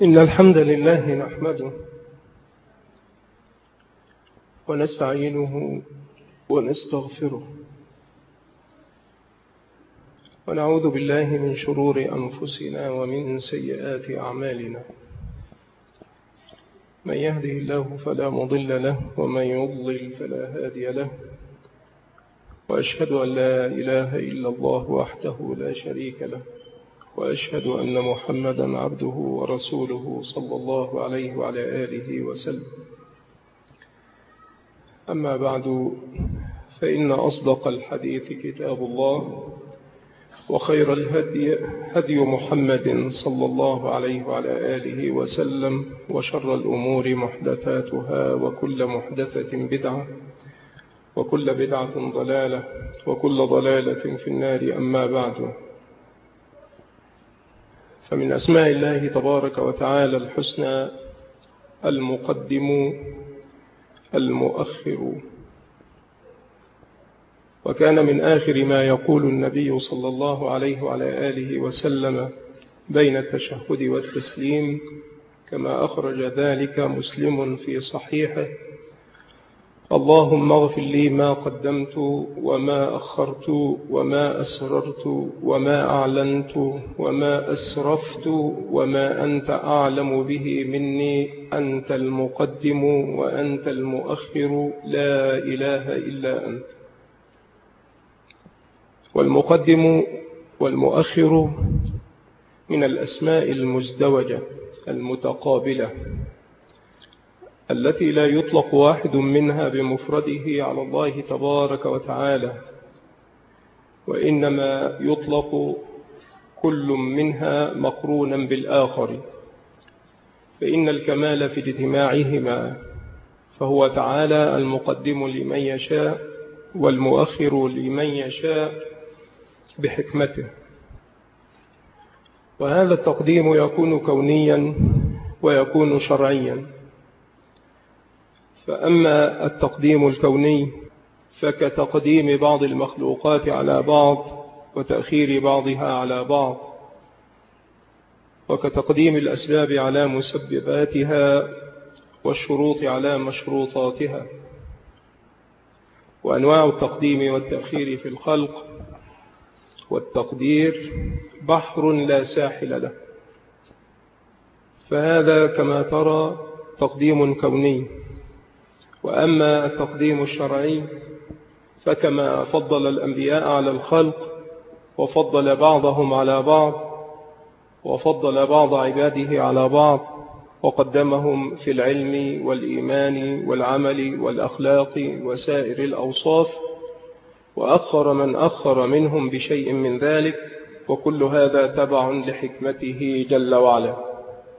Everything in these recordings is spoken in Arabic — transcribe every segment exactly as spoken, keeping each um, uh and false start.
إن الحمد لله نحمده ونستعينه ونستغفره ونعوذ بالله من شرور أنفسنا ومن سيئات أعمالنا. من يهده الله فلا مضل له ومن يضلل فلا هادي له، وأشهد أن لا إله إلا الله وحده لا شريك له، وأشهد أن محمدا عبده ورسوله صلى الله عليه وعلى آله وسلم. أما بعد، فإن أصدق الحديث كتاب الله، وخير الهدي هدي محمد صلى الله عليه وعلى آله وسلم، وشر الأمور محدثاتها، وكل محدثة بدعة، وكل بدعة ضلالة، وكل ضلالة في النار. أما بعد، فمن أسماء الله تبارك وتعالى الحسنى المقدم المؤخر. وكان من آخر ما يقول النبي صلى الله عليه وعلى آله وسلم بين التشهد والتسليم، كما أخرج ذلك مسلم في صحيحه: اللهم اغفر لي ما قدمت وما أخرت وما أسررت وما أعلنت وما أسرفت وما أنت أعلم به مني، أنت المقدم وأنت المؤخر، لا إله إلا أنت. والمقدم والمؤخر من الأسماء المزدوجة المتقابلة التي لا يطلق واحد منها بمفرده على الله تبارك وتعالى، وإنما يطلق كل منها مقرونا بالآخر، فإن الكمال في اجتماعهما، فهو تعالى المقدم لمن يشاء والمؤخر لمن يشاء بحكمته. وهذا التقديم يكون كونيا ويكون شرعيا. فأما التقديم الكوني فكتقديم بعض المخلوقات على بعض وتأخير بعضها على بعض، وكتقديم الأسباب على مسبباتها والشروط على مشروطاتها. وأنواع التقديم والتأخير في الخلق والتقدير بحر لا ساحل له، فهذا كما ترى تقديم كوني. وأما التقديم الشرعي فكما فضل الأنبياء على الخلق، وفضل بعضهم على بعض، وفضل بعض عباده على بعض، وقدمهم في العلم والإيمان والعمل والأخلاق وسائر الأوصاف، وأخر من أخر منهم بشيء من ذلك، وكل هذا تبع لحكمته جل وعلا.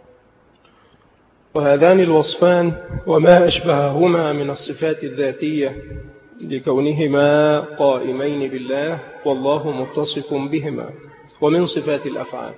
وهذان الوصفان وما أشبههما من الصفات الذاتية لكونهما قائمين بالله والله متصف بهما، ومن صفات الأفعال،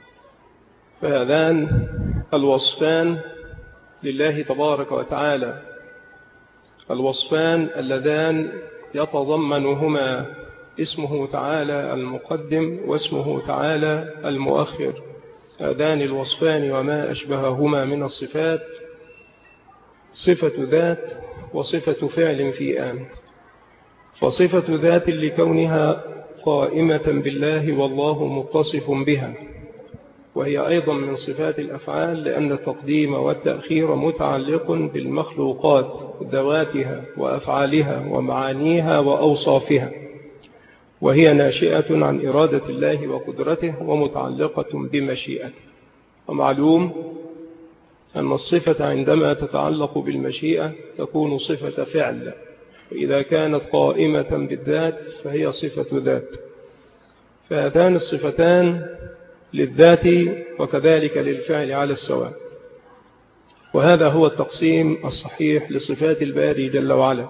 فهذان الوصفان لله تبارك وتعالى، الوصفان اللذان يتضمنهما اسمه تعالى المقدم واسمه تعالى المؤخر. هذان الوصفان وما أشبههما من الصفات صفة ذات وصفة فعل في آن. فصفة ذات لكونها قائمة بالله والله متصف بها، وهي أيضا من صفات الأفعال، لأن التقديم والتأخير متعلق بالمخلوقات ذواتها وأفعالها ومعانيها وأوصافها، وهي ناشئة عن إرادة الله وقدرته ومتعلقة بمشيئته. ومعلوم أن الصفة عندما تتعلق بالمشيئة تكون صفة فعل، وإذا كانت قائمة بالذات فهي صفة ذات. فهاتان الصفتان للذات وكذلك للفعل على السواء. وهذا هو التقسيم الصحيح لصفات الباري جل وعلا.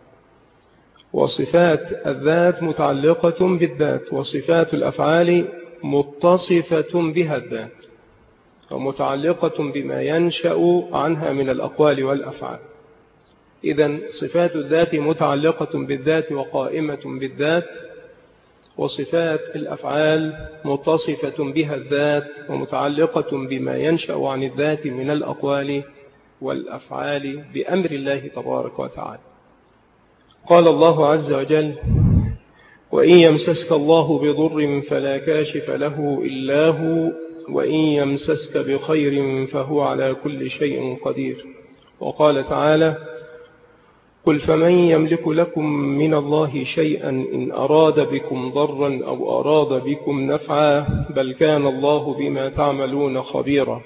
وصفات الذات متعلقة بالذات، وصفات الأفعال متصفة بها الذات، ومتعلقة بما ينشأ عنها من الأقوال والأفعال. إذن صفات الذات متعلقة بالذات وقائمة بالذات، وصفات الأفعال متصفة بها الذات ومتعلقة بما ينشأ عن الذات من الأقوال والأفعال بأمر الله تبارك وتعالى. قال الله عز وجل: وإن يمسسك الله بضر فلا كاشف له إلا هو وإن يمسسك بخير فهو على كل شيء قدير. وقال تعالى: قل فمن يملك لكم من الله شيئا إن أراد بكم ضرا أو أراد بكم نفعا بل كان الله بما تعملون خبيرا.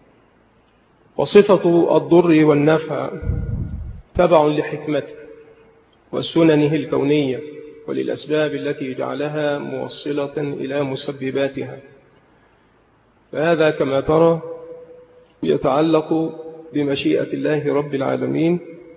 وصفة الضر والنفع تبع لحكمته وسننه الكونية وللأسباب التي جعلها موصلة إلى مسبباتها، فهذا كما ترى يتعلق بمشيئة الله رب العالمين،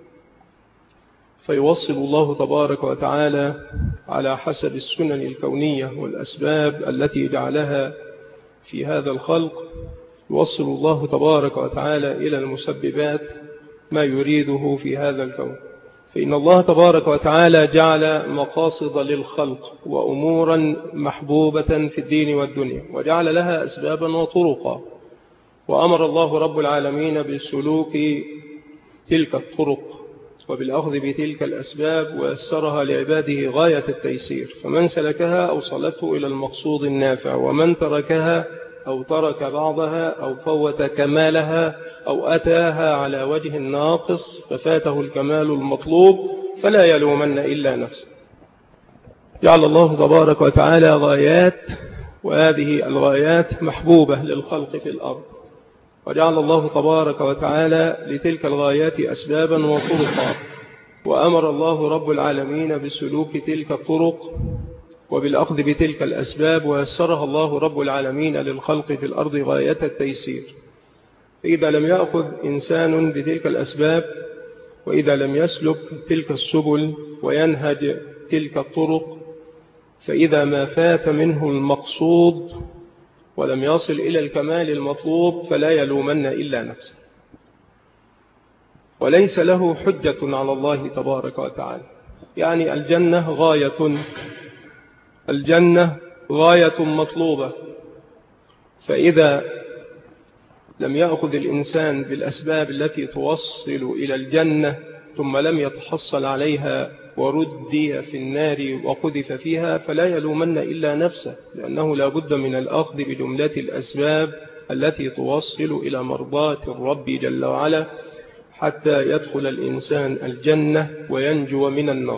فيوصل الله تبارك وتعالى على حسب السنن الكونية والأسباب التي جعلها في هذا الخلق، يوصل الله تبارك وتعالى إلى المسببات ما يريده في هذا الكون. فإن الله تبارك وتعالى جعل مقاصد للخلق وأمورا محبوبة في الدين والدنيا، وجعل لها أسبابا وطرقا، وأمر الله رب العالمين بسلوك تلك الطرق وبالأخذ بتلك الأسباب ويسرها لعباده غاية التيسير، فمن سلكها أوصلته إلى المقصود النافع، ومن تركها أو ترك بعضها أو فوت كمالها أو أتاها على وجه ناقص ففاته الكمال المطلوب فلا يلومن إلا نفسه. جعل الله تبارك وتعالى غايات، وهذه الغايات محبوبة للخلق في الأرض، وجعل الله تبارك وتعالى لتلك الغايات أسبابا وطرقا، وأمر الله رب العالمين بسلوك تلك الطرق وبالأخذ بتلك الأسباب، ويسرها الله رب العالمين للخلق في الأرض غاية التيسير. فإذا لم يأخذ إنسان بتلك الأسباب وإذا لم يسلك تلك السبل وينهج تلك الطرق، فإذا ما فات منه المقصود ولم يصل إلى الكمال المطلوب فلا يلومن إلا نفسه، وليس له حجة على الله تبارك وتعالى. يعني الجنة غاية، الجنة غاية مطلوبة، فإذا لم يأخذ الإنسان بالأسباب التي توصل إلى الجنة ثم لم يتحصل عليها وردي في النار وقذف فيها فلا يلومن إلا نفسه، لأنه لا بد من الأخذ بجملة الأسباب التي توصل إلى مرضاة الرب جل وعلا حتى يدخل الإنسان الجنة وينجو من النار.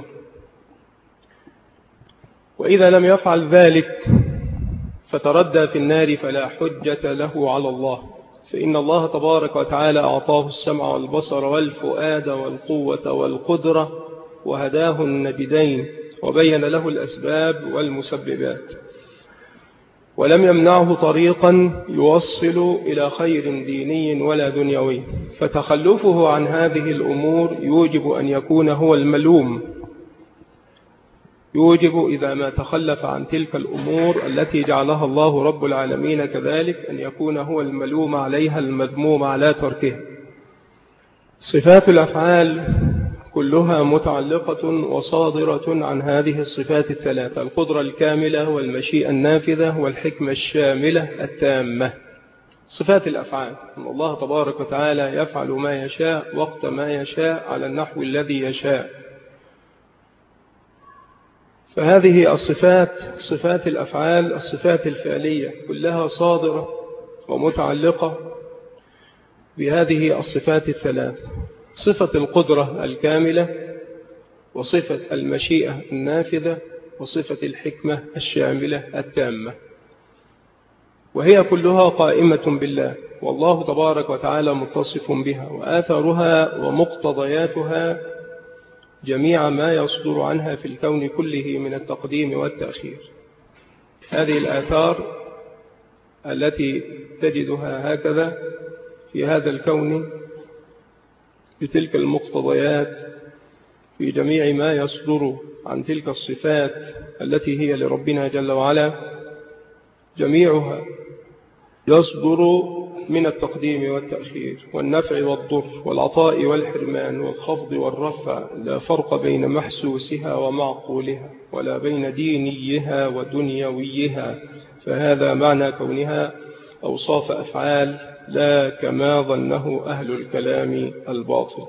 وإذا لم يفعل ذلك فتردى في النار فلا حجة له على الله، فإن الله تبارك وتعالى أعطاه السمع والبصر والفؤاد والقوة والقدرة وهداه النجدين وبين له الأسباب والمسببات، ولم يمنعه طريقا يوصل إلى خير ديني ولا دنيوي، فتخلفه عن هذه الأمور يوجب أن يكون هو الملوم، يوجب إذا ما تخلف عن تلك الأمور التي جعلها الله رب العالمين كذلك أن يكون هو الملوم عليها المذموم على تركها. صفات الأفعال كلها متعلقة وصادرة عن هذه الصفات الثلاثة: القدرة الكاملة والمشيئة النافذة والحكمة الشاملة التامة. صفات الأفعال أن الله تبارك وتعالى يفعل ما يشاء وقت ما يشاء على النحو الذي يشاء، فهذه الصفات صفات الأفعال الصفات الفعلية كلها صادرة ومتعلقة بهذه الصفات الثلاث: صفة القدرة الكاملة وصفة المشيئة النافذة وصفة الحكمة الشاملة التامة، وهي كلها قائمة بالله، والله تبارك وتعالى متصف بها، وآثارها ومقتضياتها جميع ما يصدر عنها في الكون كله من التقديم والتأخير. هذه الآثار التي تجدها هكذا في هذا الكون بتلك المقتضيات في جميع ما يصدر عن تلك الصفات التي هي لربنا جل وعلا، جميعها يصدر من التقديم والتأخير والنفع والضر والعطاء والحرمان والخفض والرفع، لا فرق بين محسوسها ومعقولها ولا بين دينيها ودنيويها، فهذا معنى كونها أوصاف أفعال لا كما ظنه أهل الكلام الباطل.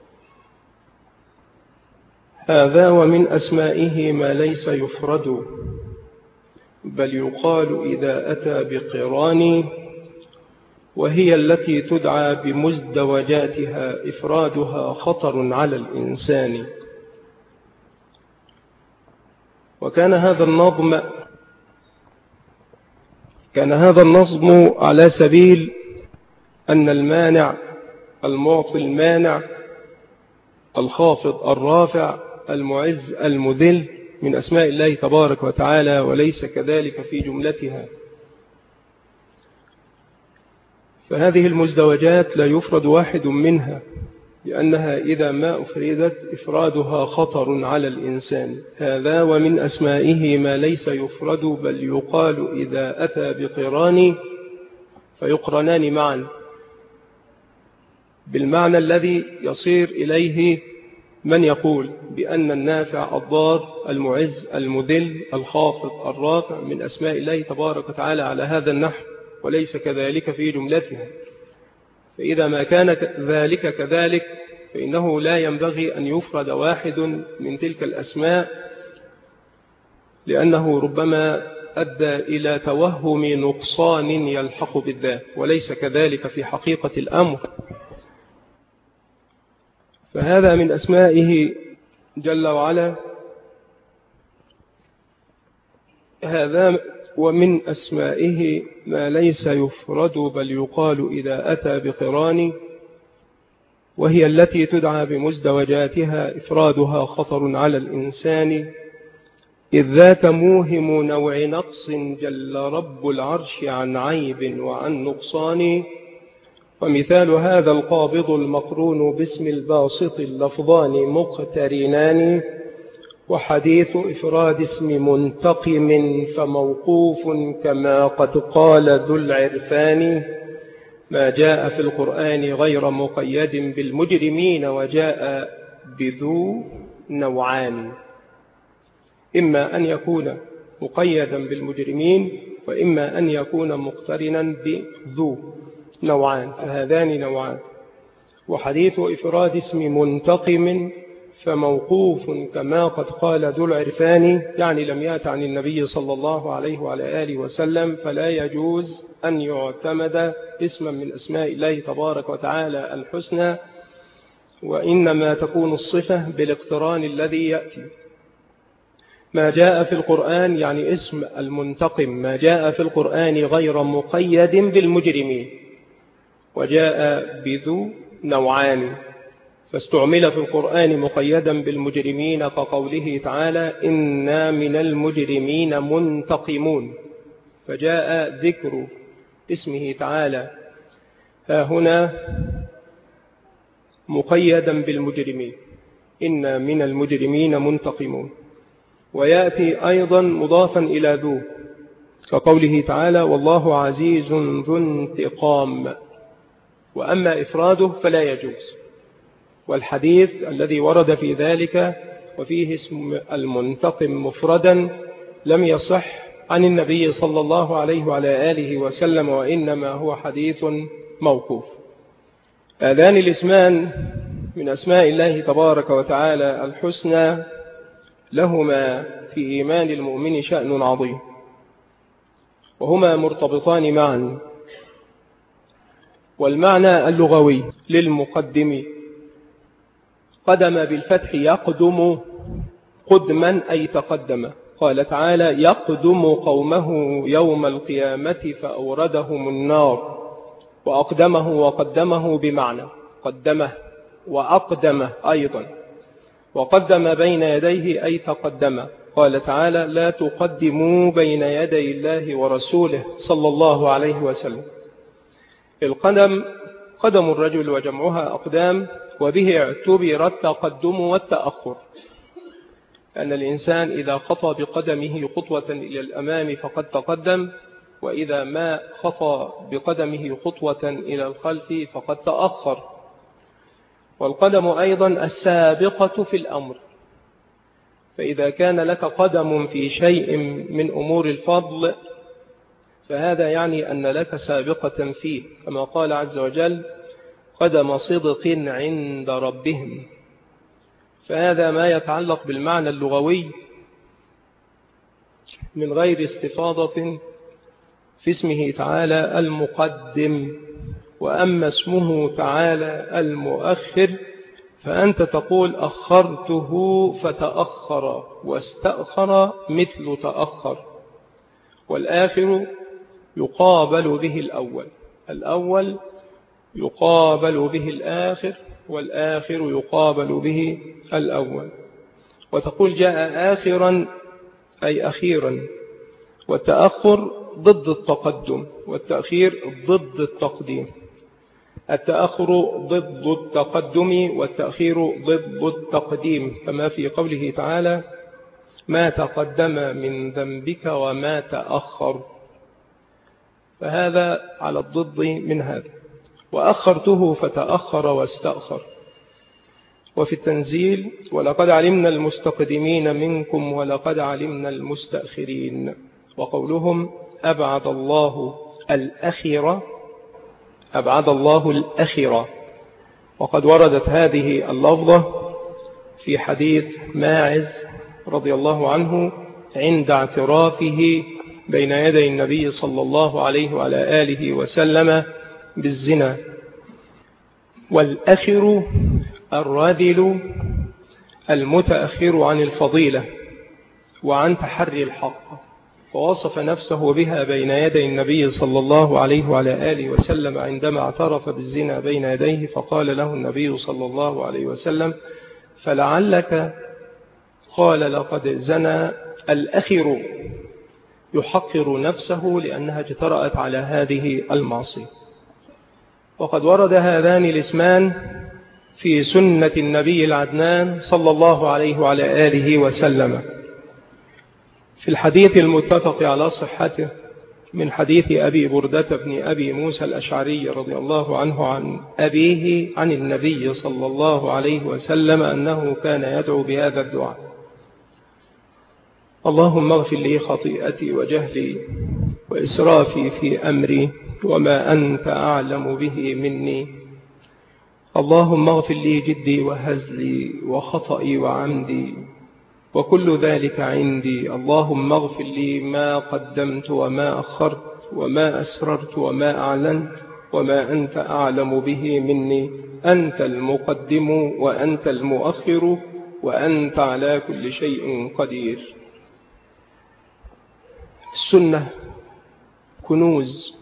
هذا ومن أسمائه ما ليس يفرد بل يقال إذا أتى بقران، وهي التي تدعى بمزدوجاتها، إفرادها خطر على الإنسان. وكان هذا النظم كان هذا النظم على سبيل أن المانع المعطي المانع، الخافض الرافع، المعز المذل، من أسماء الله تبارك وتعالى، وليس كذلك في جملتها. فهذه المزدوجات لا يفرد واحد منها، لأنها إذا ما أفردت إفرادها خطر على الإنسان. هذا ومن أسمائه ما ليس يفرد بل يقال إذا أتى بقران، فيقرنان معا بالمعنى الذي يصير إليه من يقول بأن النافع الضار المعز المذل الخافض الرافع من أسماء الله تبارك وتعالى على هذا النحو، وليس كذلك في جملتها. فإذا ما كان ذلك كذلك فإنه لا ينبغي أن يفرد واحد من تلك الأسماء، لأنه ربما أدى إلى توهم نقصان يلحق بالذات، وليس كذلك في حقيقة الأمر. فهذا من أسمائه جل وعلا. هذا ومن أسمائه ما ليس يفرد بل يقال إذا أتى بقران، وهي التي تدعى بمزدوجاتها، إفرادها خطر على الإنسان، إذ ذاك موهم نوع نقص جل رب العرش عن عيب وعن نقصان. ومثال هذا القابض المقرون باسم الباسط اللفظان مقترنان، وحديث إفراد اسم منتقم فموقوف كما قد قال ذو العرفان. ما جاء في القرآن غير مقيد بالمجرمين، وجاء بذو نوعان، إما أن يكون مقيدا بالمجرمين، وإما أن يكون مقترنا بذو نوعان، فهذان نوعان. وحديث إفراد اسم منتقم فموقوف كما قد قال ذو العرفان، يعني لم يأت عن النبي صلى الله عليه وعلى آله وسلم، فلا يجوز أن يعتمد اسما من أسماء الله تبارك وتعالى الحسنى، وإنما تكون الصفة بالاقتران الذي يأتي. ما جاء في القرآن يعني اسم المنتقم، ما جاء في القرآن غير مقيد بالمجرمين، وجاء بذو نوعان، فاستعمل في القرآن مقيدا بالمجرمين كقوله تعالى إنا من المجرمين منتقمون، فجاء ذكر اسمه تعالى ها هنا مقيدا بالمجرمين، إنا من المجرمين منتقمون. ويأتي أيضا مضافا إلى ذو كقوله تعالى والله عزيز ذو انتقام، وأما إفراده فلا يجوز. والحديث الذي ورد في ذلك وفيه اسم المنتقم مفردا لم يصح عن النبي صلى الله عليه وعلى آله وسلم، وإنما هو حديث موقوف. هذان الاسمان من أسماء الله تبارك وتعالى الحسنى لهما في إيمان المؤمن شأن عظيم، وهما مرتبطان معا. والمعنى اللغوي للمقدم قدم بالفتح يقدم قدما أي تقدم. قال تعالى يقدم قومه يوم القيامة فأوردهم النار، وأقدمه وقدمه بمعنى قدمه وأقدمه أيضا، وقدم بين يديه أي تقدم. قال تعالى لا تقدموا بين يدي الله ورسوله صلى الله عليه وسلم. القدم قدم الرجل وجمعها أقدام، وبه اعتبر التقدم والتأخر، أن الإنسان إذا خطى بقدمه خطوة إلى الأمام فقد تقدم، وإذا ما خطى بقدمه خطوة إلى الخلف فقد تأخر. والقدم أيضا السابقة في الأمر، فإذا كان لك قدم في شيء من أمور الفضل فهذا يعني أن لك سابقة فيه، كما قال عز وجل قدم صدق عند ربهم. فهذا ما يتعلق بالمعنى اللغوي من غير استفاضة في اسمه تعالى المقدم. وأما اسمه تعالى المؤخر فأنت تقول أخرته فتأخر، واستأخر مثل تأخر. والآخر يقابل به الأول، الأول يقابل به الآخر، والآخر يقابل به الأول. وتقول جاء آخرا أي أخيرا، والتأخر ضد التقدم، والتأخير ضد التقديم. التأخر ضد التقدم، والتأخير ضد التقديم، كما في قوله تعالى ما تقدم من ذنبك وما تأخر، فهذا على الضد من هذا. وأخرته فتأخر واستأخر. وفي التنزيل ولقد علمنا المستقدمين منكم ولقد علمنا المستأخرين. وقولهم أبعد الله الأخيرة، أبعد الله الأخيرة. وقد وردت هذه اللفظة في حديث ماعز رضي الله عنه عند اعترافه بين يدي النبي صلى الله عليه وعلى آله وسلم بالزنا. والأخر الراذل المتأخر عن الفضيلة وعن تحري الحق، فوصف نفسه بها بين يدي النبي صلى الله عليه وعلى آله وسلم عندما اعترف بالزنا بين يديه، فقال له النبي صلى الله عليه وسلم فلعلك قال لقد زنى الأخر، يحقر نفسه لأنها اجترأت على هذه المعصية. وقد ورد هذان الاسمان في سنة النبي العدنان صلى الله عليه وعلى آله وسلم في الحديث المتفق على صحته من حديث أبي بردة بن أبي موسى الأشعري رضي الله عنه عن أبيه عن النبي صلى الله عليه وسلم أنه كان يدعو بهذا الدعاء: اللهم اغفر لي خطيئتي وجهلي وإسرافي في أمري وما أنت أعلم به مني، اللهم اغفر لي جدي وهزلي وخطئي وعمدي وكل ذلك عندي، اللهم اغفر لي ما قدمت وما أخرت وما أسررت وما أعلنت وما أنت أعلم به مني، أنت المقدم وأنت المؤخر وأنت على كل شيء قدير. السنة كنوز،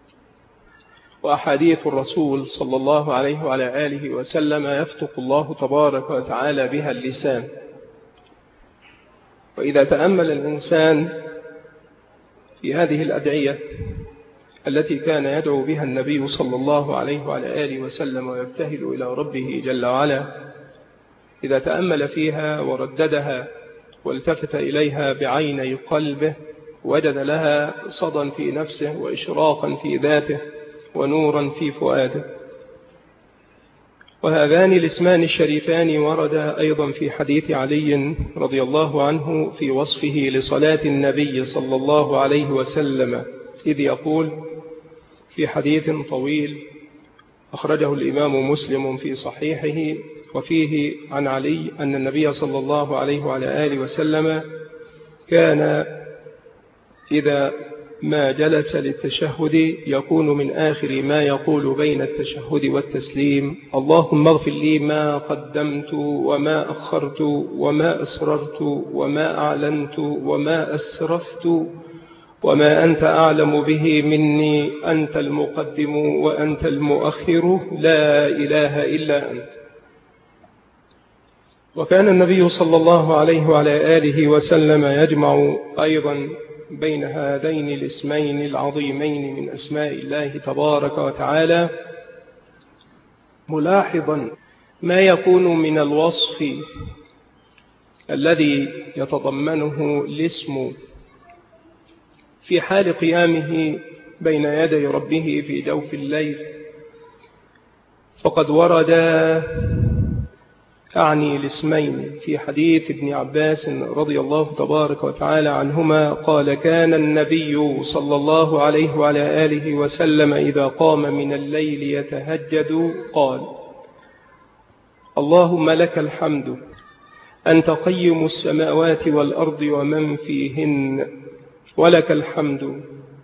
وأحاديث الرسول صلى الله عليه وعلى آله وسلم يفتق الله تبارك وتعالى بها اللسان. وإذا تأمل الإنسان في هذه الأدعية التي كان يدعو بها النبي صلى الله عليه وعلى آله وسلم ويبتهل إلى ربه جل وعلا، إذا تأمل فيها ورددها والتفت إليها بعيني قلبه وجد لها صدى في نفسه وإشراقا في ذاته ونورا في فؤاده. وهذان الاسمان الشريفان وردا أيضا في حديث علي رضي الله عنه في وصفه لصلاة النبي صلى الله عليه وسلم، إذ يقول في حديث طويل أخرجه الإمام مسلم في صحيحه، وفيه عن علي أن النبي صلى الله عليه وعلى آله وسلم كان إذا ما جلس للتشهد يكون من آخر ما يقول بين التشهد والتسليم: اللهم اغفر لي ما قدمت وما أخرت وما أسررت وما أعلنت وما أسرفت وما أنت أعلم به مني، أنت المقدم وأنت المؤخر لا إله إلا أنت. وكان النبي صلى الله عليه وعلى آله وسلم يجمع أيضا بين هذين الاسمين العظيمين من أسماء الله تبارك وتعالى، ملاحظا ما يكون من الوصف الذي يتضمنه الاسم في حال قيامه بين يدي ربه في جوف الليل، فقد ورد أعني الاسمين في حديث ابن عباس رضي الله تبارك وتعالى عنهما قال: كان النبي صلى الله عليه وعلى آله وسلم إذا قام من الليل يتهجد قال: اللهم لك الحمد أنت قيم السماوات والأرض ومن فيهن، ولك الحمد،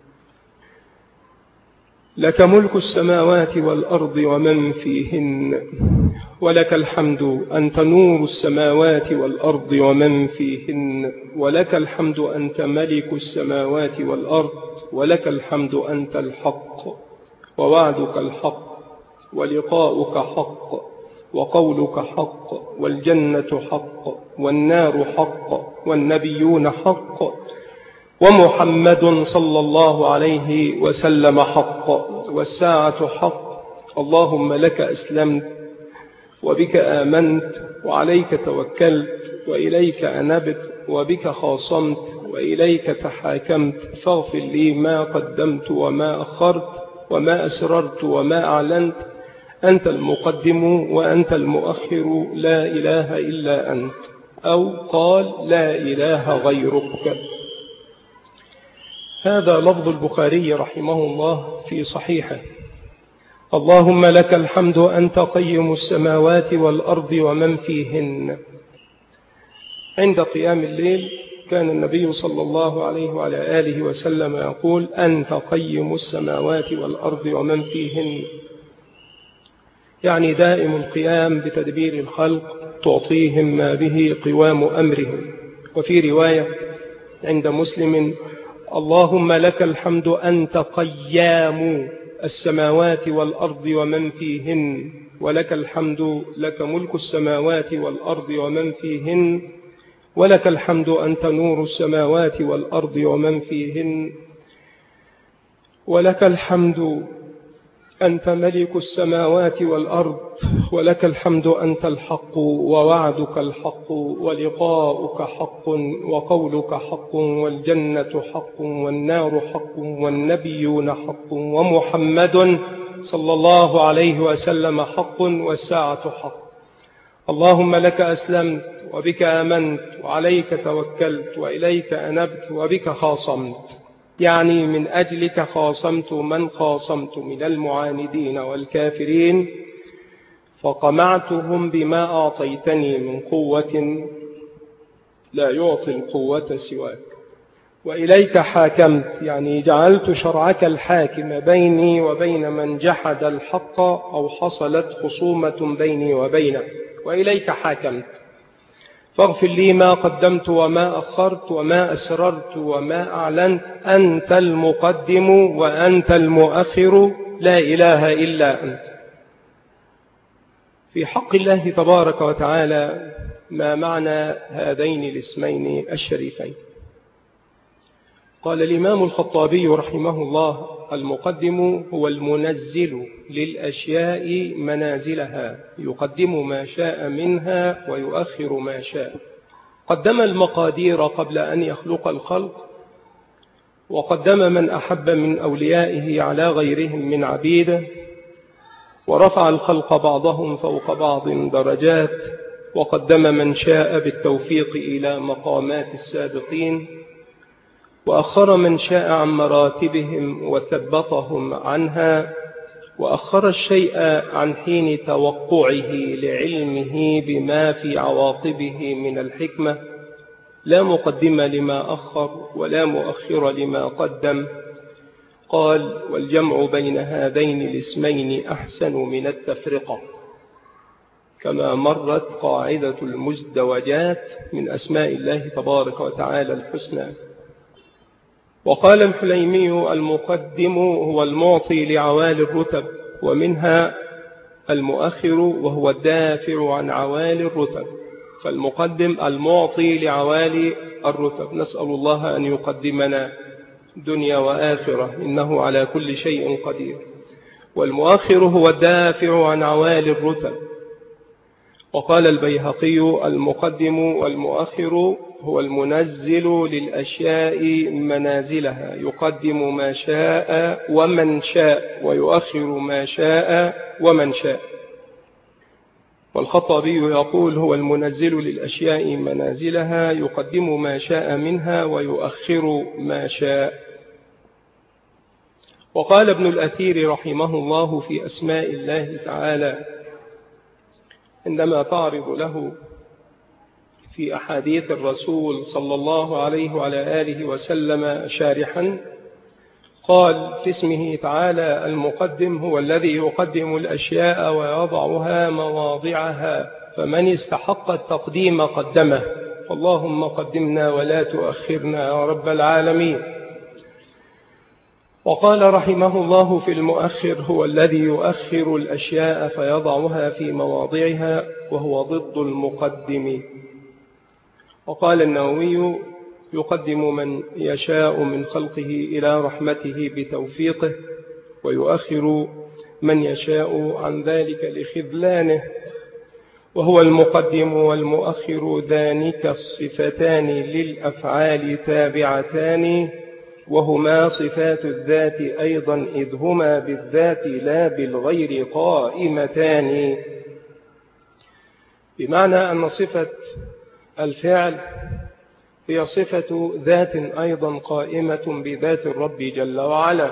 لك ملك السماوات والأرض ومن فيهن، ولك الحمد أنت نور السماوات والأرض ومن فيهن، ولك الحمد أنت ملك السماوات والأرض، ولك الحمد أنت الحق، ووعدك الحق، ولقاؤك حق، وقولك حق، والجنة حق، والنار حق، والنبيون حق، ومحمد صلى الله عليه وسلم حق، والساعة حق. اللهم لك أسلمت وبك آمنت وعليك توكلت وإليك أنبت وبك خاصمت وإليك تحاكمت، فاغفر لي ما قدمت وما أخرت وما أسررت وما أعلنت، أنت المقدم وأنت المؤخر، لا إله إلا أنت، أو قال: لا إله غيرك. هذا لفظ البخاري رحمه الله في صحيحه: اللهم لك الحمد أنت قيم السماوات والأرض ومن فيهن. عند قيام الليل كان النبي صلى الله عليه وعلى آله وسلم يقول: أنت قيم السماوات والأرض ومن فيهن، يعني دائم القيام بتدبير الخلق تعطيهم ما به قوام أمرهم. وفي رواية عند مسلم: اللهم لك الحمد أنت قيام السماوات والأرض ومن فيهن، ولك الحمد لك ملك السماوات والأرض ومن فيهن، ولك الحمد أنت نور السماوات والأرض ومن فيهن، ولك الحمد أنت ملك السماوات والأرض، ولك الحمد أنت الحق، ووعدك الحق، ولقاؤك حق، وقولك حق، والجنة حق، والنار حق، والنبيون حق، ومحمد صلى الله عليه وسلم حق، والساعة حق. اللهم لك أسلمت وبك آمنت وعليك توكلت وإليك أنبت وبك خاصمت، يعني من أجلك خاصمت من خاصمت من المعاندين والكافرين، فقمعتهم بما أعطيتني من قوة لا يعطي القوة سواك، وإليك حاكمت، يعني جعلت شرعك الحاكم بيني وبين من جحد الحق أو حصلت خصومة بيني وبينه، وإليك حاكمت، فاغفر لي ما قدمت وما أخرت وما أسررت وما أعلنت، أنت المقدم وأنت المؤخر، لا إله إلا أنت. في حق الله تبارك وتعالى ما معنى هذين الاسمين الشريفين؟ قال الإمام الخطابي رحمه الله: المقدم هو المنزل للأشياء منازلها، يقدم ما شاء منها ويؤخر ما شاء. قدم المقادير قبل أن يخلق الخلق، وقدم من أحب من أوليائه على غيرهم من عبيده، ورفع الخلق بعضهم فوق بعض درجات، وقدم من شاء بالتوفيق إلى مقامات السابقين، وأخر من شاء عن مراتبهم وثبطهم عنها، وأخر الشيء عن حين توقعه لعلمه بما في عواقبه من الحكمة، لا مقدم لما أخر ولا مؤخر لما قدم. قال: والجمع بين هذين الاسمين أحسن من التفرقة، كما مرت قاعدة المزدوجات من أسماء الله تبارك وتعالى الحسنى. وقال الحليمي: المقدم هو المعطي لعوالي الرتب، ومنها المؤخر وهو الدافع عن عوالي الرتب، فالمقدم المعطي لعوالي الرتب، نسأل الله أن يقدمنا دنيا وآخرة إنه على كل شيء قدير. والمؤخر هو الدافع عن عوالي الرتب، وقال البيهقي: المقدم والمؤخر هو المنزل للأشياء منازلها، يقدم ما شاء ومن شاء ويؤخر ما شاء ومن شاء. والخطابي يقول: هو المنزل للأشياء منازلها، يقدم ما شاء منها ويؤخر ما شاء. وقال ابن الأثير رحمه الله في أسماء الله تعالى عندما تعرض له في أحاديث الرسول صلى الله عليه وعلى آله وسلم شارحا، قال في اسمه تعالى: المقدم هو الذي يقدم الأشياء ويضعها مواضعها، فمن استحق التقديم قدمه، فاللهم قدمنا ولا تؤخرنا يا رب العالمين. وقال رحمه الله في المؤخر: هو الذي يؤخر الأشياء فيضعها في مواضعها، وهو ضد المقدم. وقال النووي: يقدم من يشاء من خلقه إلى رحمته بتوفيقه، ويؤخر من يشاء عن ذلك لخذلانه، وهو المقدم والمؤخر ذانك الصفتان للأفعال تابعتان، وهما صفات الذات أيضا، إذ هما بالذات لا بالغير قائمتان. بمعنى أن صفة الفعل هي صفة ذات أيضا قائمة بذات الرب جل وعلا،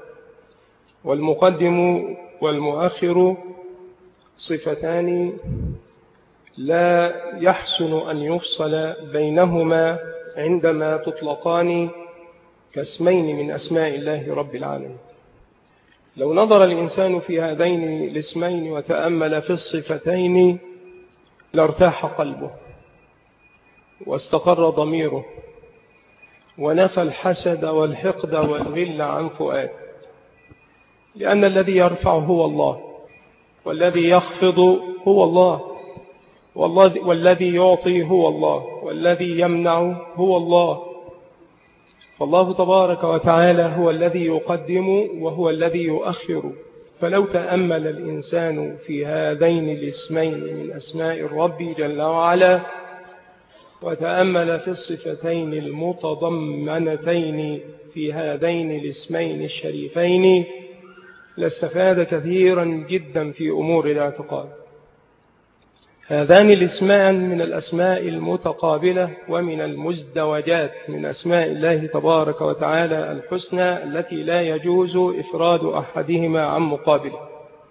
والمقدم والمؤخر صفتان لا يحسن أن يفصل بينهما عندما تطلقان كاسمين من أسماء الله رب العالمين. لو نظر الإنسان في هذين الاسمين وتأمل في الصفتين لارتاح قلبه واستقر ضميره، ونفى الحسد والحقد والغل عن فؤاده، لأن الذي يرفع هو الله، والذي يخفض هو الله، والذي يعطي هو الله، والذي يمنع هو الله. فالله تبارك وتعالى هو الذي يقدم وهو الذي يؤخر. فلو تأمل الإنسان في هذين الاسمين من أسماء الرب جل وعلا، وتأمل في الصفتين المتضمنتين في هذين الاسمين الشريفين، لاستفاد كثيرا جدا في أمور الاعتقاد. هذان الاسمان من الأسماء المتقابلة ومن المزدوجات من أسماء الله تبارك وتعالى الحسنى، التي لا يجوز إفراد أحدهما عن مقابله.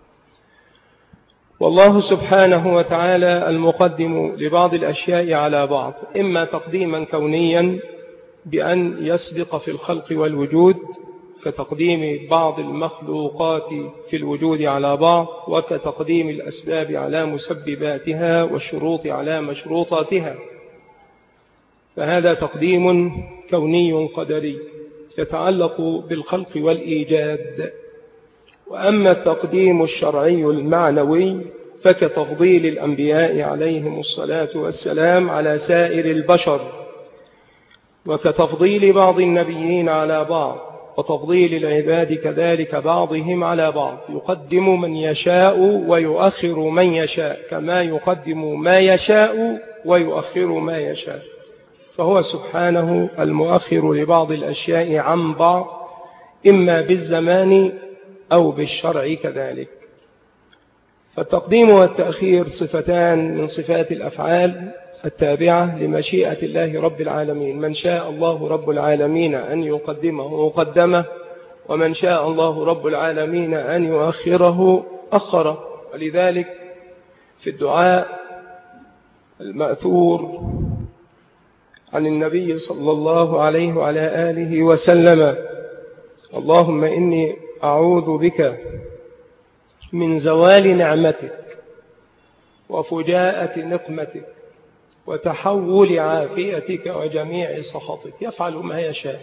والله سبحانه وتعالى المقدم لبعض الأشياء على بعض، إما تقديما كونيا بأن يسبق في الخلق والوجود، كتقديم بعض المخلوقات في الوجود على بعض، وكتقديم الأسباب على مسبباتها والشروط على مشروطاتها، فهذا تقديم كوني قدري يتعلق بالخلق والإيجاد. وأما التقديم الشرعي المعنوي فكتفضيل الأنبياء عليهم الصلاة والسلام على سائر البشر، وكتفضيل بعض النبيين على بعض، وتفضيل العباد كذلك بعضهم على بعض. يقدم من يشاء ويؤخر من يشاء، كما يقدم ما يشاء ويؤخر ما يشاء. فهو سبحانه المؤخر لبعض الأشياء عن بعض، إما بالزمان أو بالشرع كذلك. فالتقديم والتأخير صفتان من صفات الأفعال التابعة لمشيئة الله رب العالمين. من شاء الله رب العالمين أن يقدمه قدمه، ومن شاء الله رب العالمين أن يؤخره أخره. ولذلك في الدعاء المأثور عن النبي صلى الله عليه وعلى آله وسلم: اللهم إني أعوذ بك من زوال نعمتك وفجاءة نقمتك وتحول عافيتك وجميع سخطك. يفعل ما يشاء،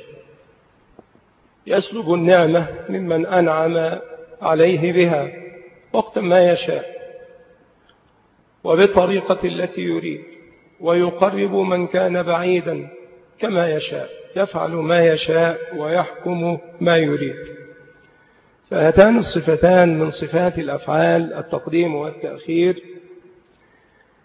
يسلب النعمة ممن أنعم عليه بها وقت ما يشاء وبطريقة التي يريد، ويقرب من كان بعيدا كما يشاء. يفعل ما يشاء ويحكم ما يريد. فهاتان الصفتان من صفات الأفعال التقديم والتأخير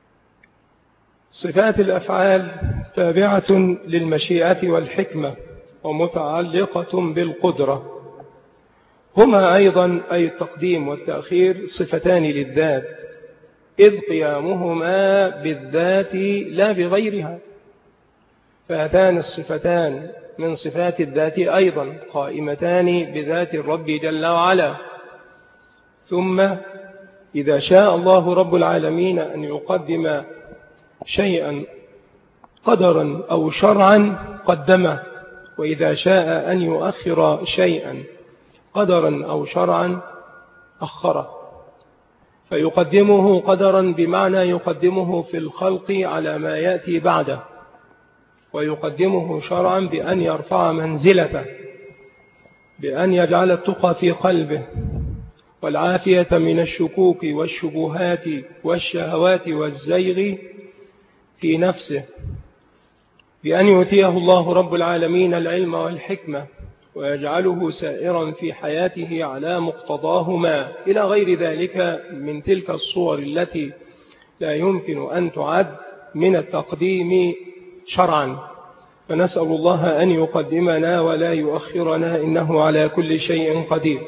صفات الأفعال تابعة للمشيئة والحكمة ومتعلقة بالقدرة، هما أيضا أي التقديم والتأخير صفتان للذات، إذ قيامهما بالذات لا بغيرها، فهاتان الصفتان من صفات الذات أيضا قائمتان بذات الرب جل وعلا. ثم إذا شاء الله رب العالمين أن يقدم شيئا قدرا أو شرعا قدمه، وإذا شاء أن يؤخر شيئا قدرا أو شرعا أخره، فيقدمه قدرا بمعنى يقدمه في الخلق على ما يأتي بعده، ويقدمه شرعا بأن يرفع منزلته، بأن يجعل التقى في قلبه والعافية من الشكوك والشبهات والشهوات والزيغ في نفسه، بأن يؤتيه الله رب العالمين العلم والحكمة ويجعله سائرا في حياته على مقتضاهما، إلى غير ذلك من تلك الصور التي لا يمكن أن تعد من التقديم شرعا. فنسأل الله أن يقدمنا ولا يؤخرنا، إنه على كل شيء قدير.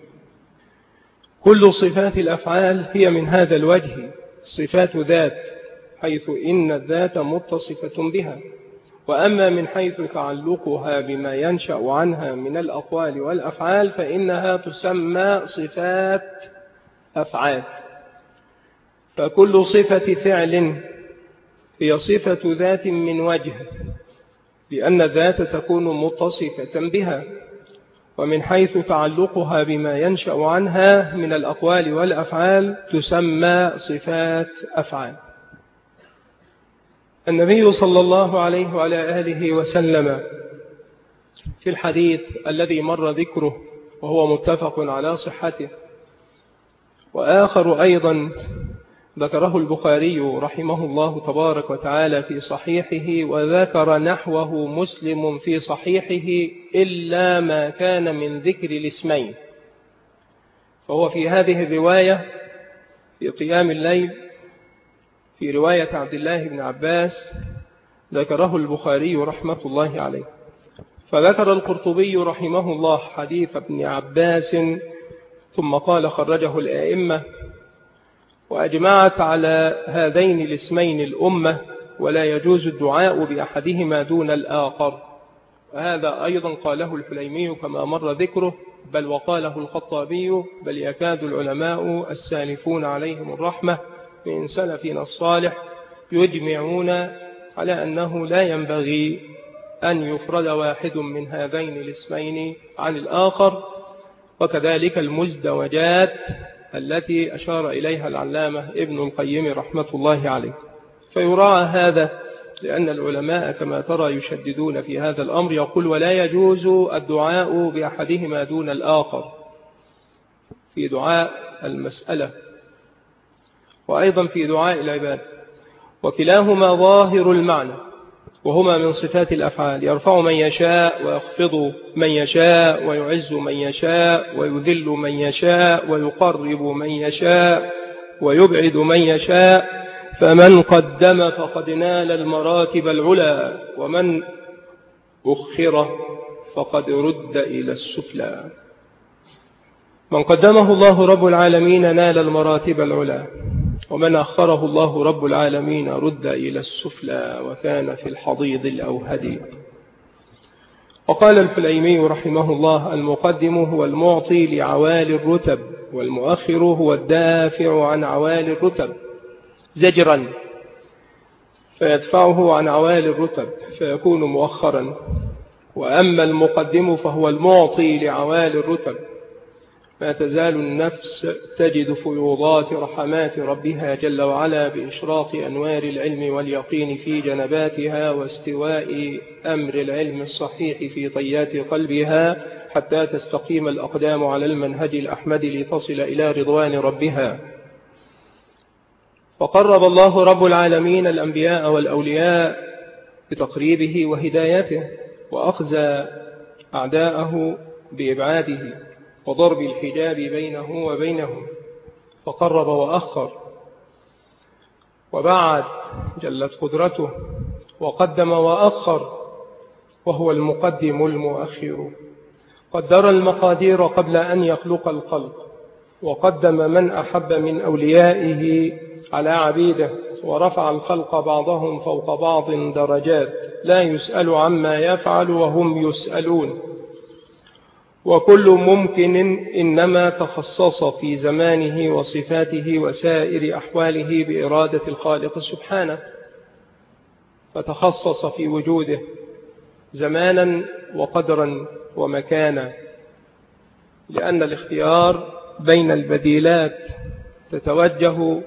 كل صفات الأفعال هي من هذا الوجه صفات ذات، حيث إن الذات متصفة بها، وأما من حيث تعلقها بما ينشأ عنها من الأقوال والأفعال فإنها تسمى صفات أفعال. فكل صفة فعل هي صفة ذات من وجه، لأن الذات تكون متصفة بها، ومن حيث تعلقها بما ينشأ عنها من الأقوال والأفعال تسمى صفات أفعال. النبي صلى الله عليه وعلى آله وسلم في الحديث الذي مر ذكره وهو متفق على صحته، وآخر أيضا ذكره البخاري رحمه الله تبارك وتعالى في صحيحه، وذكر نحوه مسلم في صحيحه إلا ما كان من ذكر الاسمين، فهو في هذه الرواية في قيام الليل في رواية عبد الله بن عباس ذكره البخاري رحمة الله عليه. فذكر القرطبي رحمه الله حديث ابن عباس ثم قال خرجه الآئمة، وأجمعت على هذين الاسمين الأمة، ولا يجوز الدعاء بأحدهما دون الآخر. وهذا أيضا قاله الحليمي كما مر ذكره، بل وقاله الخطابي، بل يكاد العلماء السالفون عليهم الرحمة من سلفنا الصالح يجمعون على أنه لا ينبغي أن يفرد واحد من هذين الاسمين عن الآخر. وكذلك المزدوجات التي أشار إليها العلامة ابن القيم رحمة الله عليه. فيراعى هذا لأن العلماء كما ترى يشددون في هذا الأمر، يقول ولا يجوز الدعاء بأحدهما دون الآخر في دعاء المسألة وأيضا في دعاء العباد، وكلاهما ظاهر المعنى، وهما من صفات الأفعال، يرفع من يشاء ويخفض من يشاء ويعز من يشاء ويذل من يشاء ويقرب من يشاء ويبعد من يشاء، فمن قدم فقد نال المراتب العلى، ومن أخر فقد رد إلى السفلى. من قدمه الله رب العالمين نال المراتب العلى، ومن أخره الله رب العالمين رد إلى السفلى وكان في الحضيض الأوهدي. وقال الحليمي رحمه الله المقدم هو المعطي لعوالي الرتب، والمؤخر هو الدافع عن عوالي الرتب زجرا، فيدفعه عن عوالي الرتب فيكون مؤخرا. وأما المقدم فهو المعطي لعوالي الرتب، ما تزال النفس تجد فيوضات رحمات ربها جل وعلا بإشراق أنوار العلم واليقين في جنباتها، واستواء أمر العلم الصحيح في طيات قلبها، حتى تستقيم الأقدام على المنهج الأحمد لتصل إلى رضوان ربها. فقرب الله رب العالمين الأنبياء والأولياء بتقريبه وهدايته، وأخزى أعداءه بإبعاده وضرب الحجاب بينه وبينهم، فقرب وأخر. وبعد جلت قدرته وقدم وأخر، وهو المقدم المؤخر. قدر المقادير قبل أن يخلق الخلق، وقدم من أحب من أوليائه على عبيده، ورفع الخلق بعضهم فوق بعض درجات، لا يسأل عما يفعل وهم يسألون. وكل ممكن إنما تخصص في زمانه وصفاته وسائر أحواله بإرادة الخالق سبحانه، فتخصص في وجوده زمانا وقدرا ومكانا، لأن الاختيار بين البديلات تتوجه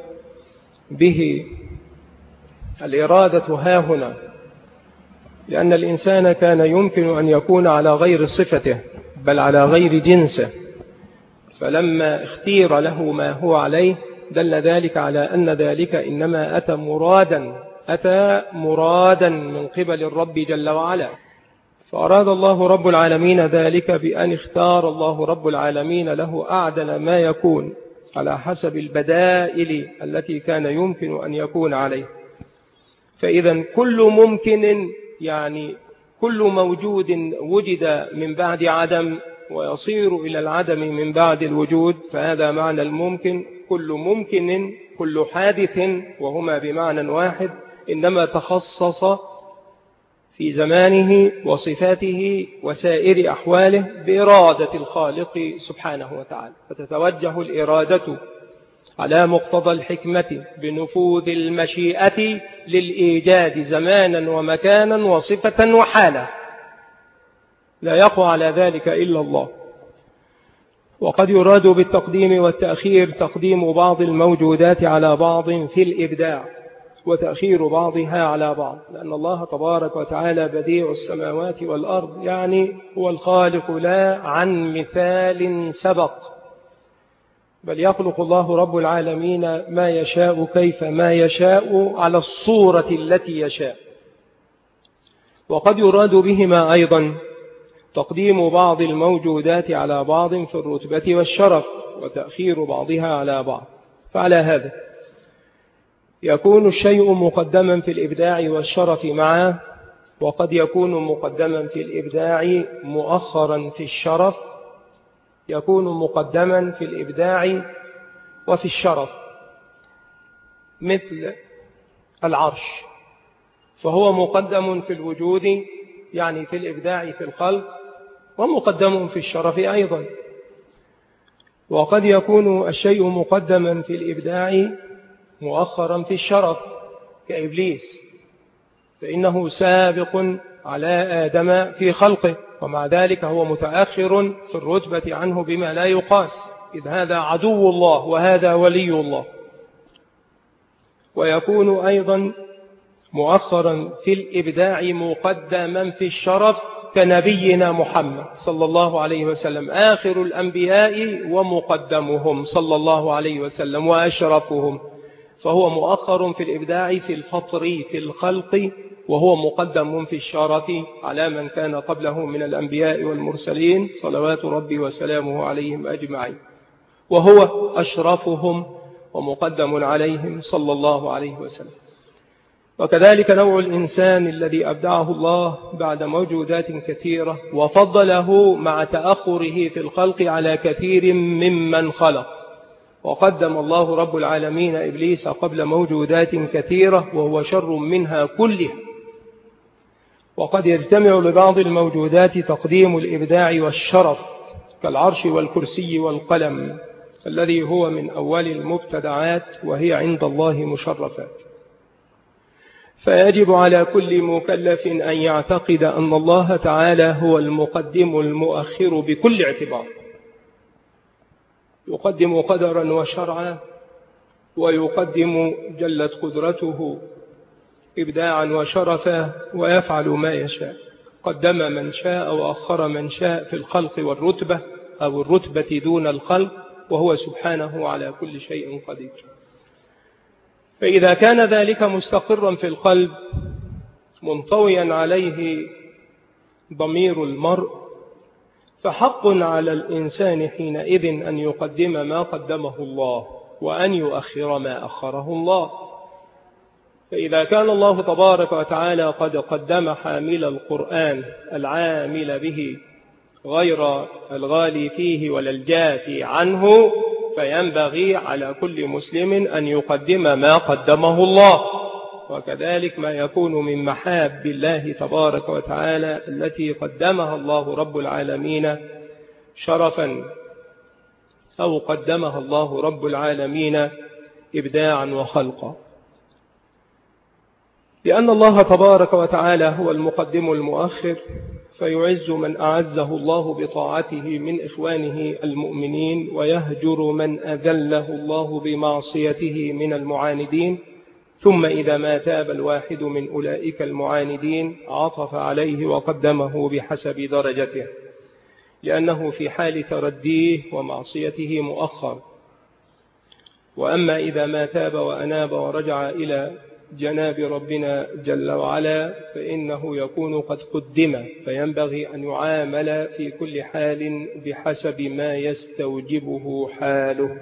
به الإرادة هاهنا، لأن الإنسان كان يمكن أن يكون على غير صفته بل على غير جنسه، فلما اختير له ما هو عليه دل ذلك على أن ذلك إنما أتى مرادا أتى مرادا من قبل الرب جل وعلا. فأراد الله رب العالمين ذلك بأن اختار الله رب العالمين له أعدل ما يكون على حسب البدائل التي كان يمكن أن يكون عليه. فإذا كل ممكن يعني كل موجود وجد من بعد عدم ويصير إلى العدم من بعد الوجود، فهذا معنى الممكن. كل ممكن كل حادث، وهما بمعنى واحد، إنما تخصص في زمانه وصفاته وسائر أحواله بإرادة الخالق سبحانه وتعالى، فتتوجه الإرادة على مقتضى الحكمة بنفوذ المشيئة للإيجاد زمانا ومكانا وصفة وحالة، لا يقوى على ذلك إلا الله. وقد يراد بالتقديم والتأخير تقديم بعض الموجودات على بعض في الإبداع، وتأخير بعضها على بعض، لأن الله تبارك وتعالى بديع السماوات والأرض، يعني هو الخالق لا عن مثال سبق، بل يخلق الله رب العالمين ما يشاء كيف ما يشاء على الصورة التي يشاء. وقد يراد بهما أيضا تقديم بعض الموجودات على بعض في الرتبة والشرف، وتأخير بعضها على بعض. فعلى هذا يكون الشيء مقدما في الإبداع والشرف معا، وقد يكون مقدما في الإبداع مؤخرا في الشرف، يكون مقدما في الإبداع وفي الشرف، مثل العرش، فهو مقدم في الوجود يعني في الإبداع في الخلق، ومقدم في الشرف أيضا. وقد يكون الشيء مقدما في الإبداع مؤخرا في الشرف كإبليس، فإنه سابق على آدم في خلقه، ومع ذلك هو متأخر في الرتبة عنه بما لا يقاس، إذ هذا عدو الله وهذا ولي الله. ويكون أيضا مؤخرا في الإبداع مقدما في الشرف كنبينا محمد صلى الله عليه وسلم، آخر الأنبياء ومقدمهم صلى الله عليه وسلم وأشرفهم، فهو مؤخر في الإبداع في الفطر في الخلق، وهو مقدم في الشرف على من كان قبله من الأنبياء والمرسلين صلوات ربي وسلامه عليهم أجمعين، وهو أشرفهم ومقدم عليهم صلى الله عليه وسلم. وكذلك نوع الإنسان الذي أبدعه الله بعد موجودات كثيرة وفضله مع تأخره في الخلق على كثير ممن خلق، وقدم الله رب العالمين إبليس قبل موجودات كثيرة وهو شر منها كلها. وقد يجتمع لبعض الموجودات تقديم الإبداع والشرف كالعرش والكرسي والقلم، الذي هو من أول المبتدعات وهي عند الله مشرفات. فيجب على كل مكلف أن يعتقد أن الله تعالى هو المقدم المؤخر بكل اعتبار، يقدم قدرا وشرعا، ويقدم جلت قدرته إبداعا وشرفا، ويفعل ما يشاء. قدم من شاء وأخر من شاء في الخلق والرتبة أو الرتبة دون الخلق، وهو سبحانه على كل شيء قدير. فإذا كان ذلك مستقرا في القلب منطويا عليه ضمير المرء، فحق على الإنسان حينئذ أن يقدم ما قدمه الله وأن يؤخر ما أخره الله. فإذا كان الله تبارك وتعالى قد قدم حامل القرآن العامل به غير الغالي فيه ولا الجافي عنه، فينبغي على كل مسلم أن يقدم ما قدمه الله، وكذلك ما يكون من محاب الله تبارك وتعالى التي قدمها الله رب العالمين شرفا، أو قدمها الله رب العالمين إبداعا وخلقا. لأن الله تبارك وتعالى هو المقدم المؤخر، فيعز من أعزه الله بطاعته من إخوانه المؤمنين، ويهجر من أذله الله بمعصيته من المعاندين. ثم إذا ما تاب الواحد من أولئك المعاندين عطف عليه وقدمه بحسب درجته، لأنه في حال ترديه ومعصيته مؤخر. وأما إذا ما تاب وأناب ورجع إلى جناب ربنا جل وعلا فإنه يكون قد قدم، فينبغي أن يعامل في كل حال بحسب ما يستوجبه حاله.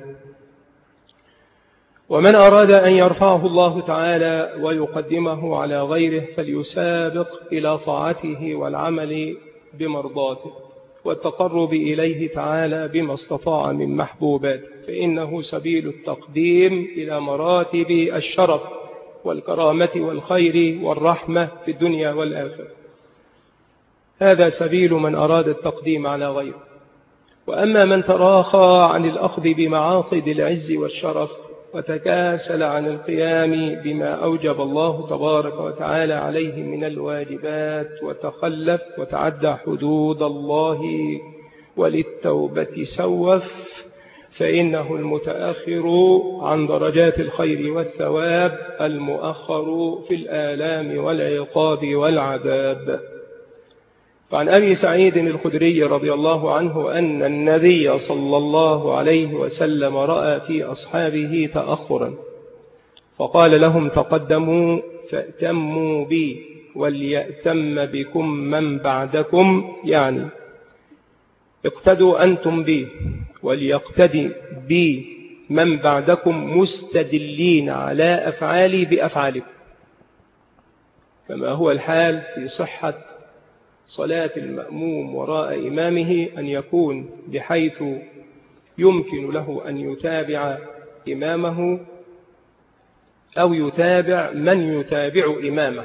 ومن أراد أن يرفعه الله تعالى ويقدمه على غيره فليسابق إلى طاعته والعمل بمرضاته والتقرب إليه تعالى بما استطاع من محبوبات، فإنه سبيل التقديم إلى مراتب الشرف والكرامة والخير والرحمة في الدنيا والآخرة. هذا سبيل من أراد التقديم على غيره. وأما من تراخى عن الأخذ بمعاقد العز والشرف وتكاسل عن القيام بما أوجب الله تبارك وتعالى عليه من الواجبات وتخلف وتعدى حدود الله وللتوبة سوف، فإنه المتأخر عن درجات الخير والثواب، المؤخر في الآلام والعقاب والعذاب. فعن أبي سعيد الخدري رضي الله عنه أن النبي صلى الله عليه وسلم رأى في أصحابه تأخرا، فقال لهم: تقدموا فأتموا بي وليأتم بكم من بعدكم، يعني اقتدوا أنتم بي وليقتدي بي من بعدكم مستدلين على أفعالي بأفعالكم، كما هو الحال في صحة صلاة المأموم وراء إمامه أن يكون بحيث يمكن له أن يتابع إمامه أو يتابع من يتابع إمامه.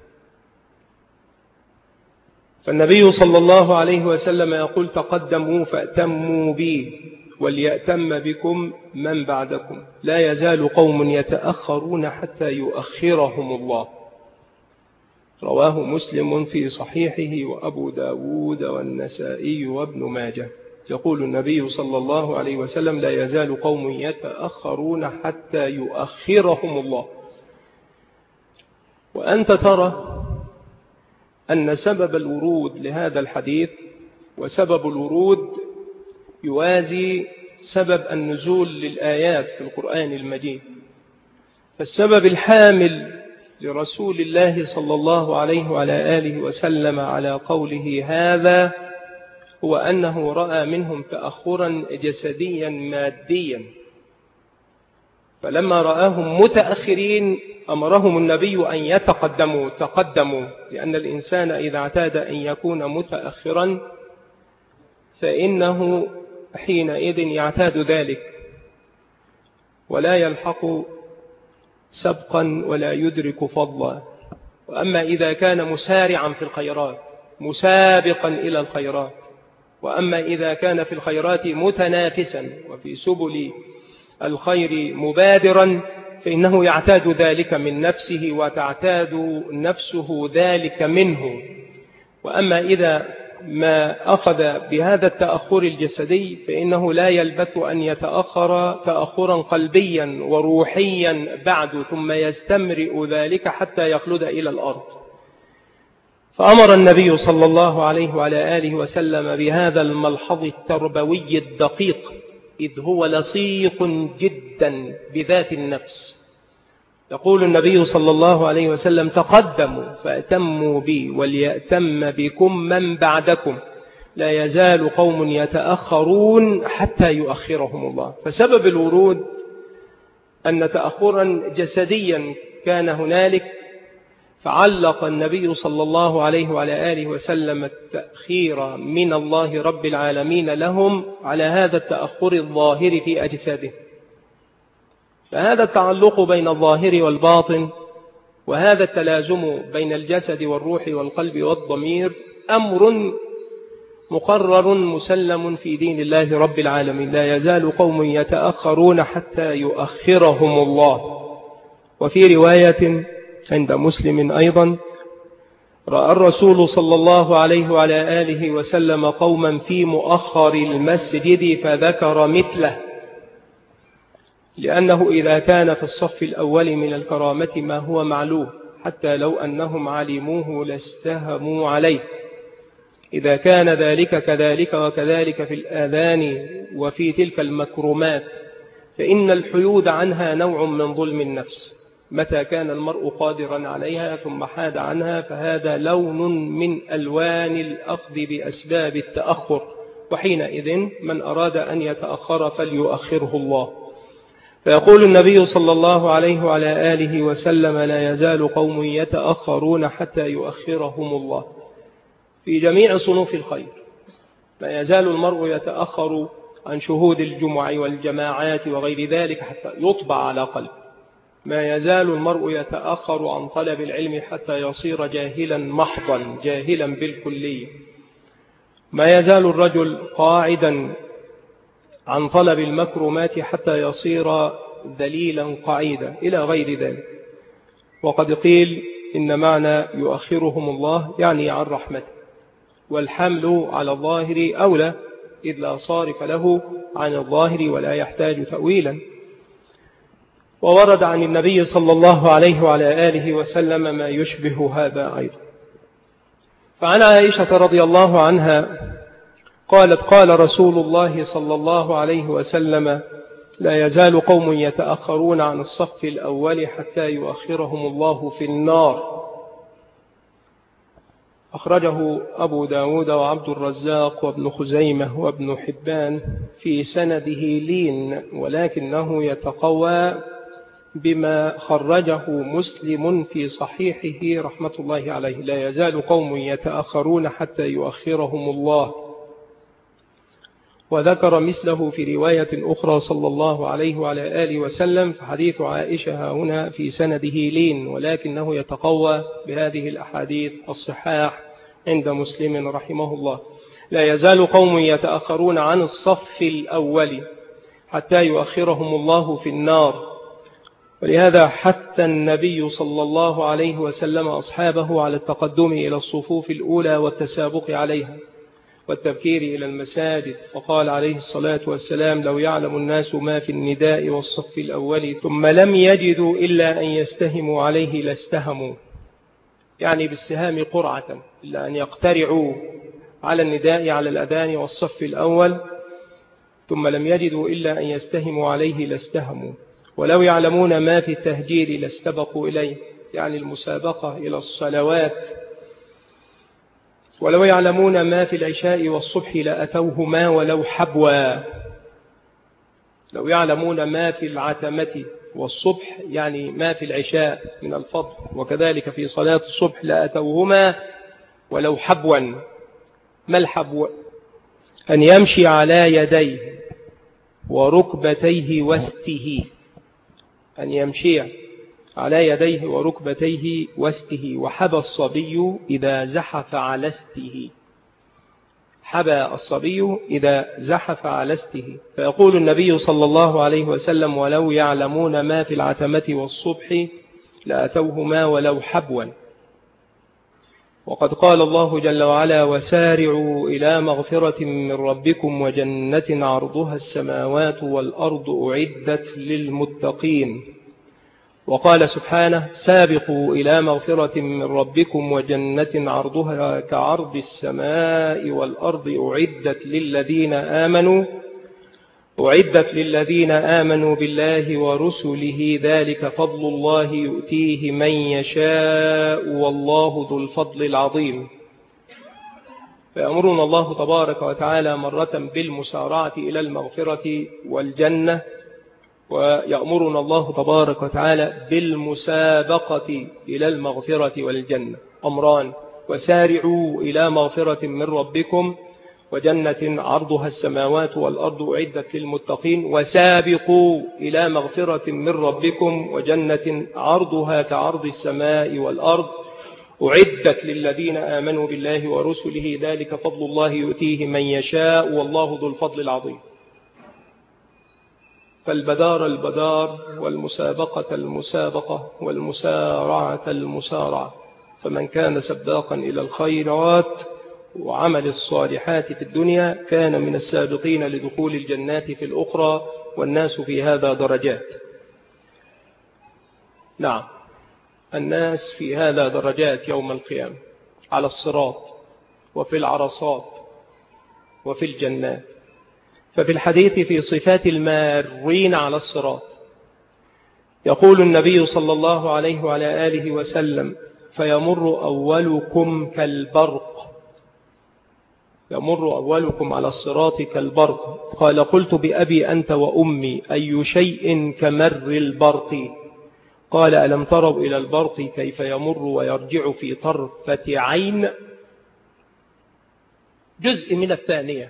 فالنبي صلى الله عليه وسلم يقول: تقدموا فأتموا بي وليأتم بكم من بعدكم، لا يزال قوم يتأخرون حتى يؤخرهم الله. رواه مسلم في صحيحه وأبو داود والنسائي وابن ماجه. يقول النبي صلى الله عليه وسلم: لا يزال قوم يتأخرون حتى يؤخرهم الله. وأنت ترى أن سبب الورود لهذا الحديث وسبب الورود يوازي سبب النزول للآيات في القرآن المجيد. فالسبب الحامل لرسول الله صلى الله عليه وعلى آله وسلم على قوله هذا هو أنه رأى منهم تأخرا جسديا ماديا، فلما رآهم متأخرين أمرهم النبي أن يتقدموا تقدموا، لأن الإنسان إذا اعتاد أن يكون متأخرا فإنه حينئذ يعتاد ذلك ولا يلحق سبقا ولا يدرك فضلا. وأما إذا كان مسارعا في الخيرات مسابقا إلى الخيرات، وأما إذا كان في الخيرات متنافسا وفي سبل الخير مبادرا فإنه يعتاد ذلك من نفسه وتعتاد نفسه ذلك منه. وأما إذا ما أخذ بهذا التأخر الجسدي فإنه لا يلبث أن يتأخر تأخرا قلبيا وروحيا بعد، ثم يستمرئ ذلك حتى يخلد إلى الأرض. فأمر النبي صلى الله عليه وعلى آله وسلم بهذا الملحظ التربوي الدقيق، إذ هو لصيق جدا بذات النفس. يقول النبي صلى الله عليه وسلم: تقدموا فأتموا بي وليأتم بكم من بعدكم، لا يزال قوم يتأخرون حتى يؤخرهم الله. فسبب الورود أن تأخرا جسديا كان هنالك، فعلق النبي صلى الله عليه وعلى آله وسلم التأخير من الله رب العالمين لهم على هذا التأخر الظاهر في أجساده. فهذا التعلق بين الظاهر والباطن، وهذا التلازم بين الجسد والروح والقلب والضمير أمر مقرر مسلم في دين الله رب العالمين. لا يزال قوم يتأخرون حتى يؤخرهم الله. وفي رواية عند مسلم أيضا: رأى الرسول صلى الله عليه وعلى آله وسلم قوما في مؤخر المسجد فذكر مثله، لأنه إذا كان في الصف الأول من الكرامة ما هو معلوم حتى لو أنهم علموه لاستهموا عليه. إذا كان ذلك كذلك وكذلك في الآذان وفي تلك المكرمات، فإن الحيود عنها نوع من ظلم النفس. متى كان المرء قادرا عليها ثم حاد عنها فهذا لون من ألوان الأخذ بأسباب التأخر، وحينئذ من أراد أن يتأخر فليؤخره الله. فيقول النبي صلى الله عليه وعلى آله وسلم: لا يزال قوم يتأخرون حتى يؤخرهم الله. في جميع صنوف الخير لا يزال المرء يتأخر عن شهود الجمع والجماعات وغير ذلك حتى يطبع على قلب. ما يزال المرء يتأخر عن طلب العلم حتى يصير جاهلا محضا، جاهلا بالكلية. ما يزال الرجل قاعدا عن طلب المكرمات حتى يصير ذليلا قعيدا إلى غير ذلك. وقد قيل إن معنى يؤخرهم الله يعني عن رحمته، والحمل على الظاهر أولى إذ لا صارف له عن الظاهر ولا يحتاج تأويلا. وورد عن النبي صلى الله عليه وعلى آله وسلم ما يشبه هذا أيضا. فعن عائشة رضي الله عنها قالت: قال رسول الله صلى الله عليه وسلم: لا يزال قوم يتأخرون عن الصف الأول حتى يؤخرهم الله في النار. أخرجه أبو داود وعبد الرزاق وابن خزيمة وابن حبان في سنده لين، ولكنه يتقوى بما خرجه مسلم في صحيحه رحمة الله عليه: لا يزال قوم يتأخرون حتى يؤخرهم الله. وذكر مثله في رواية أخرى صلى الله عليه وعلى آله وسلم، فحديث عائشة هنا في سنده لين، ولكنه يتقوى بهذه الأحاديث الصحاح عند مسلم رحمه الله: لا يزال قوم يتأخرون عن الصف الأول حتى يؤخرهم الله في النار. ولهذا حث النبي صلى الله عليه وسلم أصحابه على التقدم إلى الصفوف الأولى والتسابق عليها والتبكير إلى المساجد، فقال عليه الصلاة والسلام: لو يعلم الناس ما في النداء والصف الأول ثم لم يجدوا إلا أن يستهموا عليه لاستهموا، يعني بالسهام قرعة، إلا أن يقترعوا على النداء على الأذان والصف الأول ثم لم يجدوا إلا أن يستهموا عليه لاستهموا. ولو يعلمون ما في التهجير لاستبقوا إليه، يعني المسابقة إلى الصلوات. ولو يعلمون ما في العشاء والصبح لأتوهما ولو حبوا. لو يعلمون ما في العتمة والصبح يعني ما في العشاء من الفضل، وكذلك في صلاة الصبح لأتوهما ولو حبوا. ما الحبو؟ أن يمشي على يديه وركبتيه وسته، أن يمشي على يديه وركبتيه وسته. وحبى الصبي إذا زحف على استه، حبى الصبي إذا زحف على استه. فيقول النبي صلى الله عليه وسلم: ولو يعلمون ما في العتمة والصبح لأتوهما ولو حبوا. وقد قال الله جل وعلا: وسارعوا إلى مغفرة من ربكم وجنة عرضها السماوات والأرض أعدت للمتقين. وقال سبحانه: سابقوا إلى مغفرة من ربكم وجنة عرضها كعرض السماء والأرض أعدت للذين آمنوا أعدت للذين آمنوا بالله ورسله ذلك فضل الله يؤتيه من يشاء والله ذو الفضل العظيم. فيأمرنا الله تبارك وتعالى مرة بالمسارعة إلى المغفرة والجنة، ويأمرنا الله تبارك وتعالى بالمسابقة إلى المغفرة والجنة، أمران: وسارعوا إلى مغفرة من ربكم وجنة عرضها السماوات والأرض أعدت للمتقين، وسابقوا إلى مغفرة من ربكم وجنة عرضها كعرض السماء والأرض أعدت للذين آمنوا بالله ورسله ذلك فضل الله يؤتيه من يشاء والله ذو الفضل العظيم. فالبدار البدار والمسابقة المسابقة والمسارعة المسارعة، فمن كان سباقا إلى الخيرات وعمل الصالحات في الدنيا كان من السابقين لدخول الجنات في الأخرى، والناس في هذا درجات. نعم، الناس في هذا درجات يوم القيامة على الصراط وفي العرصات وفي الجنات. ففي الحديث في صفات المارين على الصراط يقول النبي صلى الله عليه وعلى آله وسلم: فيمر أولكم كالبرق، يمر أولكم على الصراط كالبرق. قال: قلت بأبي أنت وأمي أي شيء كمر البرق؟ قال: ألم تروا إلى البرق كيف يمر ويرجع في طرفة عين؟ جزء من الثانية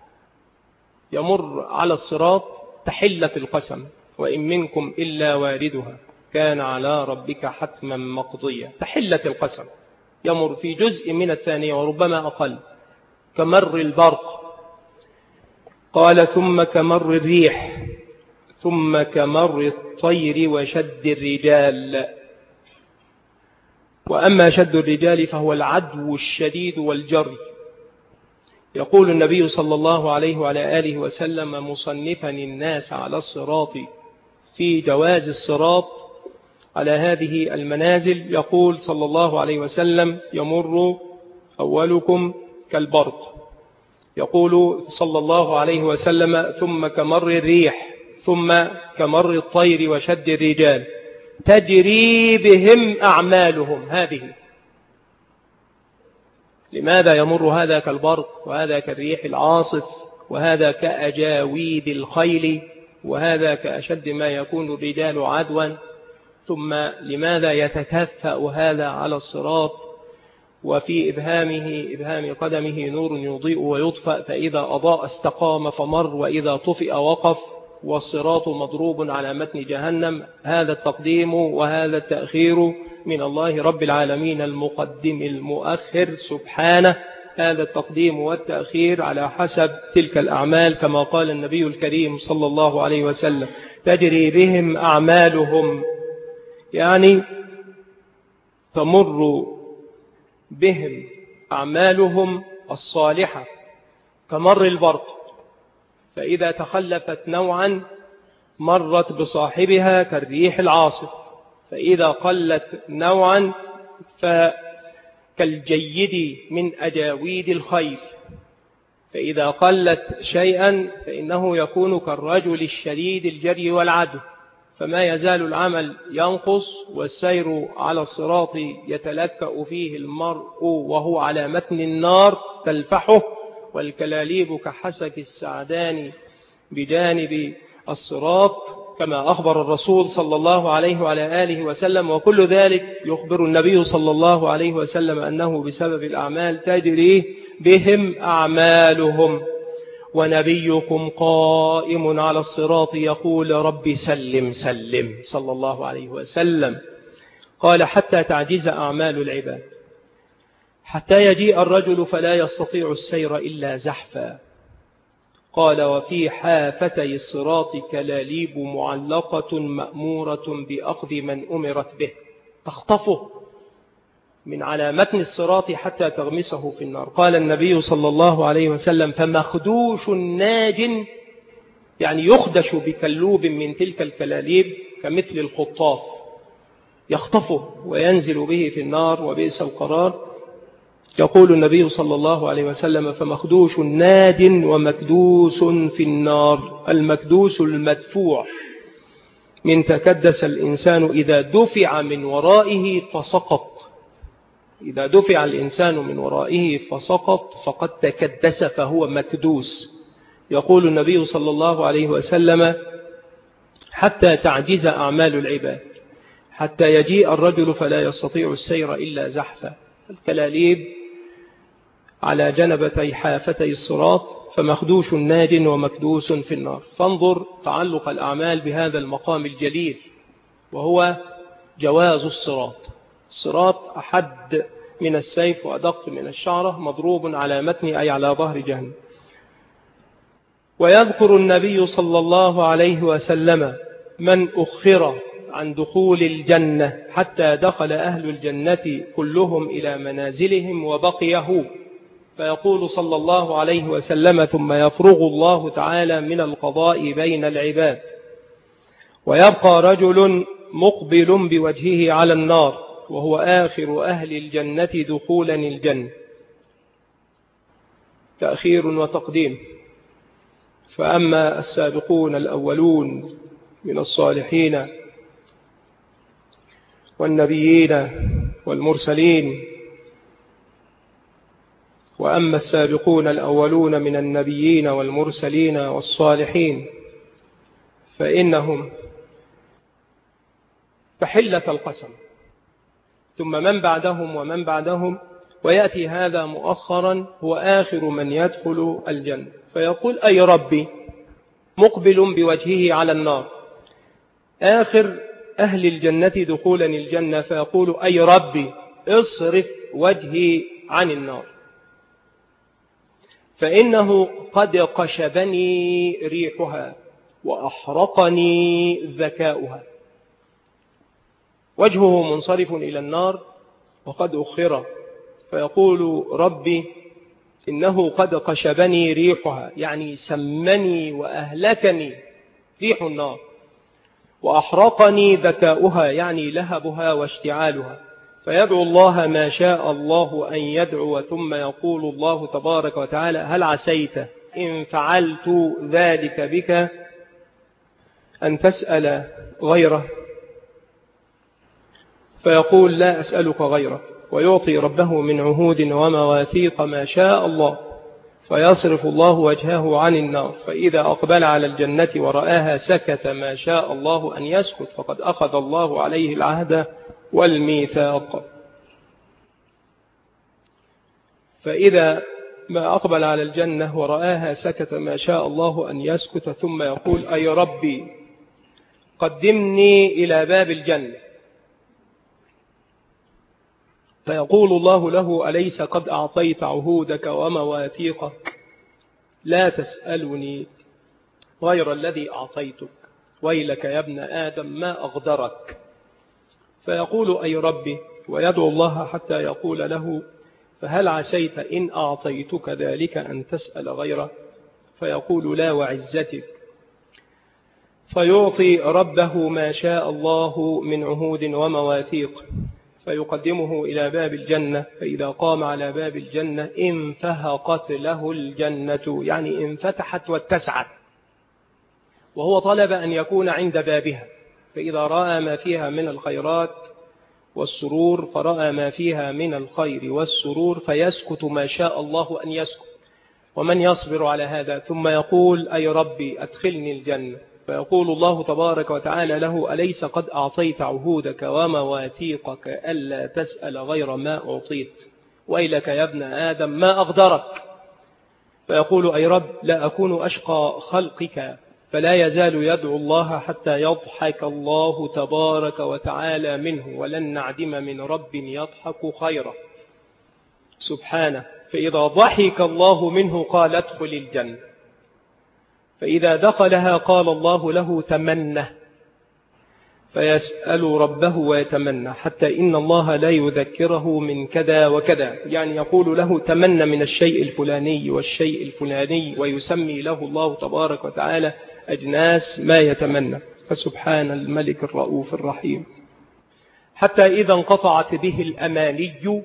يمر على الصراط تحلة القسم: وإن منكم إلا واردها كان على ربك حتما مقضيا. تحلة القسم يمر في جزء من الثانية وربما أقل، كمر البرق. قال: ثم كمر الريح، ثم كمر الطير وشد الرجال. وأما شد الرجال فهو العدو الشديد والجري. يقول النبي صلى الله عليه وعلى آله وسلم مصنفا الناس على الصراط في جواز الصراط على هذه المنازل، يقول صلى الله عليه وسلم: يمر أولكم كالبرق. يقول صلى الله عليه وسلم: ثم كمر الريح، ثم كمر الطير وشد الرجال، تجري بهم أعمالهم. هذه لماذا يمر هذا كالبرق وهذا كالريح العاصف وهذا كأجاويد الخيل وهذا كأشد ما يكون الرجال عدوا؟ ثم لماذا يتكفأ هذا على الصراط وفي إبهامه إبهام قدمه نور يضيء ويطفأ، فإذا أضاء استقام فمر وإذا طفئ وقف، والصراط مضروب على متن جهنم؟ هذا التقديم وهذا التأخير من الله رب العالمين المقدم المؤخر سبحانه. هذا التقديم والتأخير على حسب تلك الأعمال، كما قال النبي الكريم صلى الله عليه وسلم: تجري بهم أعمالهم، يعني تمر بهم أعمالهم الصالحة كمر البرق، فإذا تخلفت نوعا مرت بصاحبها كالريح العاصف، فإذا قلت نوعا فكالجيد من أجاويد الخيل، فإذا قلت شيئا فإنه يكون كالرجل الشديد الجري والعدو. فما يزال العمل ينقص والسير على الصراط يتلكأ فيه المرء وهو على متن النار تلفحه، والكلاليب كحسك السعدان بجانب الصراط، كما أخبر الرسول صلى الله عليه وعلى آله وسلم. وكل ذلك يخبر النبي صلى الله عليه وسلم أنه بسبب الأعمال تجري بهم أعمالهم. ونبيكم قائم على الصراط يقول: رب سلم سلم، صلى الله عليه وسلم. قال: حتى تعجز أعمال العباد، حتى يجيء الرجل فلا يستطيع السير إلا زحفا. قال: وفي حافتي الصراط كلاليب معلقة مأمورة بأخذ من أمرت به، تخطفه من على متن الصراط حتى تغمسه في النار. قال النبي صلى الله عليه وسلم: فمخدوش ناج، يعني يخدش بكلوب من تلك الكلاليب كمثل الخطاف، يخطفه وينزل به في النار وبئس القرار. يقول النبي صلى الله عليه وسلم: فمخدوش ناج ومكدوس في النار. المكدوس المدفوع، من تكدس الإنسان إذا دفع من ورائه فسقط، إذا دفع الإنسان من ورائه فسقط فقد تكدس فهو مكدوس. يقول النبي صلى الله عليه وسلم: حتى تعجز أعمال العباد، حتى يجيء الرجل فلا يستطيع السير إلا زحفا، الكلاليب على جنبتي حافتي الصراط، فمخدوش ناج ومكدوس في النار. فانظر تعلق الأعمال بهذا المقام الجليل، وهو جواز الصراط. الصراط أحد من السيف وأدق من الشعرة، مضروب على متن أي على ظهر جهنم. ويذكر النبي صلى الله عليه وسلم من أخر عن دخول الجنة حتى دخل أهل الجنة كلهم إلى منازلهم وبقي هو، فيقول صلى الله عليه وسلم: ثم يفرغ الله تعالى من القضاء بين العباد، ويبقى رجل مقبل بوجهه على النار وهو آخر أهل الجنة دخولا الجنة. تأخير وتقديم. فأما السابقون الأولون من الصالحين والنبيين والمرسلين، وأما السابقون الأولون من النبيين والمرسلين والصالحين فإنهم تحلة القسم، ثم من بعدهم ومن بعدهم، ويأتي هذا مؤخرا هو آخر من يدخل الجنة، فيقول: أي ربي، مقبل بوجهه على النار، آخر أهل الجنة دخولا الجنة، فيقول: أي ربي، اصرف وجهي عن النار، فإنه قد قشبني ريحها وأحرقني ذكاؤها. وجهه منصرف إلى النار وقد أخر، فيقول: ربي إنه قد قشبني ريحها، يعني سمني وأهلكني ريح النار، وأحرقني ذكاؤها، يعني لهبها واشتعالها. فيدعو الله ما شاء الله أن يدعو، ثم يقول الله تبارك وتعالى: هل عسيت إن فعلت ذلك بك أن تسأل غيره؟ فيقول: لا أسألك غيره، ويعطي ربه من عهود ومواثيق ما شاء الله، فيصرف الله وجهه عن النار، فإذا أقبل على الجنة ورآها سكت ما شاء الله أن يسكت، فقد أخذ الله عليه العهد والميثاق. فإذا ما أقبل على الجنة ورآها سكت ما شاء الله أن يسكت، ثم يقول: أي ربي، قدمني إلى باب الجنة. فيقول الله له: أليس قد أعطيت عهودك ومواثيقك؟ لا تسألني غير الذي أعطيتك، ويلك يا ابن آدم ما أغدرك. فيقول: أي ربي، ويدعو الله حتى يقول له: فهل عسيت إن أعطيتك ذلك أن تسأل غيره؟ فيقول: لا وعزتك. فيعطي ربه ما شاء الله من عهود ومواثيق، فيقدمه إلى باب الجنة، فإذا قام على باب الجنة انفهقت له الجنة، يعني انفتحت واتسعت، وهو طلب أن يكون عند بابها، فإذا رأى ما فيها من الخيرات والسرور، فرأى ما فيها من الخير والسرور، فيسكت ما شاء الله أن يسكت. ومن يصبر على هذا؟ ثم يقول: أي ربي، أدخلني الجنة. فيقول الله تبارك وتعالى له: أليس قد أعطيت عهودك ومواثيقك ألا تسأل غير ما أعطيت؟ ويلك يا ابن آدم ما أغدرك. فيقول: أي رب، لا أكون أشقى خلقك. فلا يزال يدعو الله حتى يضحك الله تبارك وتعالى منه، ولن نعدم من رب يضحك خيرا سبحانه. فإذا ضحك الله منه قال: ادخل الجنة. فإذا دخلها قال الله له: تمنى. فيسأل ربه ويتمنى، حتى إن الله لا يذكره من كذا وكذا، يعني يقول له: تمنى من الشيء الفلاني والشيء الفلاني، ويسمي له الله تبارك وتعالى أجناس ما يتمنى. فسبحان الملك الرؤوف الرحيم. حتى إذا انقطعت به الأماني،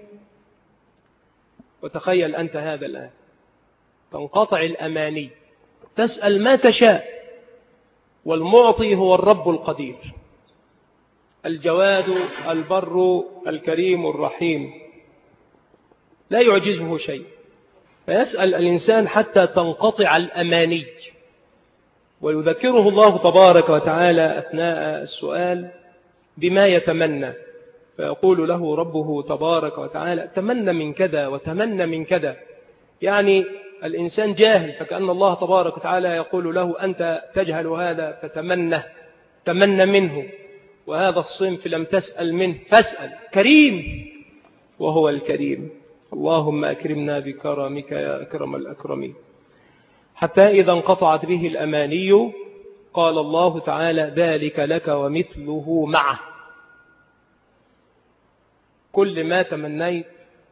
وتخيل أنت هذا الآن، تنقطع الأماني، تسأل ما تشاء، والمعطي هو الرب القدير الجواد البر الكريم الرحيم، لا يعجزه شيء. فيسأل الإنسان حتى تنقطع الأماني، ويذكره الله تبارك وتعالى أثناء السؤال بما يتمنى، فيقول له ربه تبارك وتعالى تمنى من كذا وتمنى من كذا. يعني الإنسان جاهل، فكأن الله تبارك وتعالى يقول له أنت تجهل هذا فتمنى تمنى منه، وهذا الصنف لم تسأل منه فاسأل، كريم وهو الكريم. اللهم أكرمنا بكرمك يا أكرم الأكرمين. حتى إذا انقطعت به الأماني قال الله تعالى ذلك لك ومثله معه. كل ما تمنيت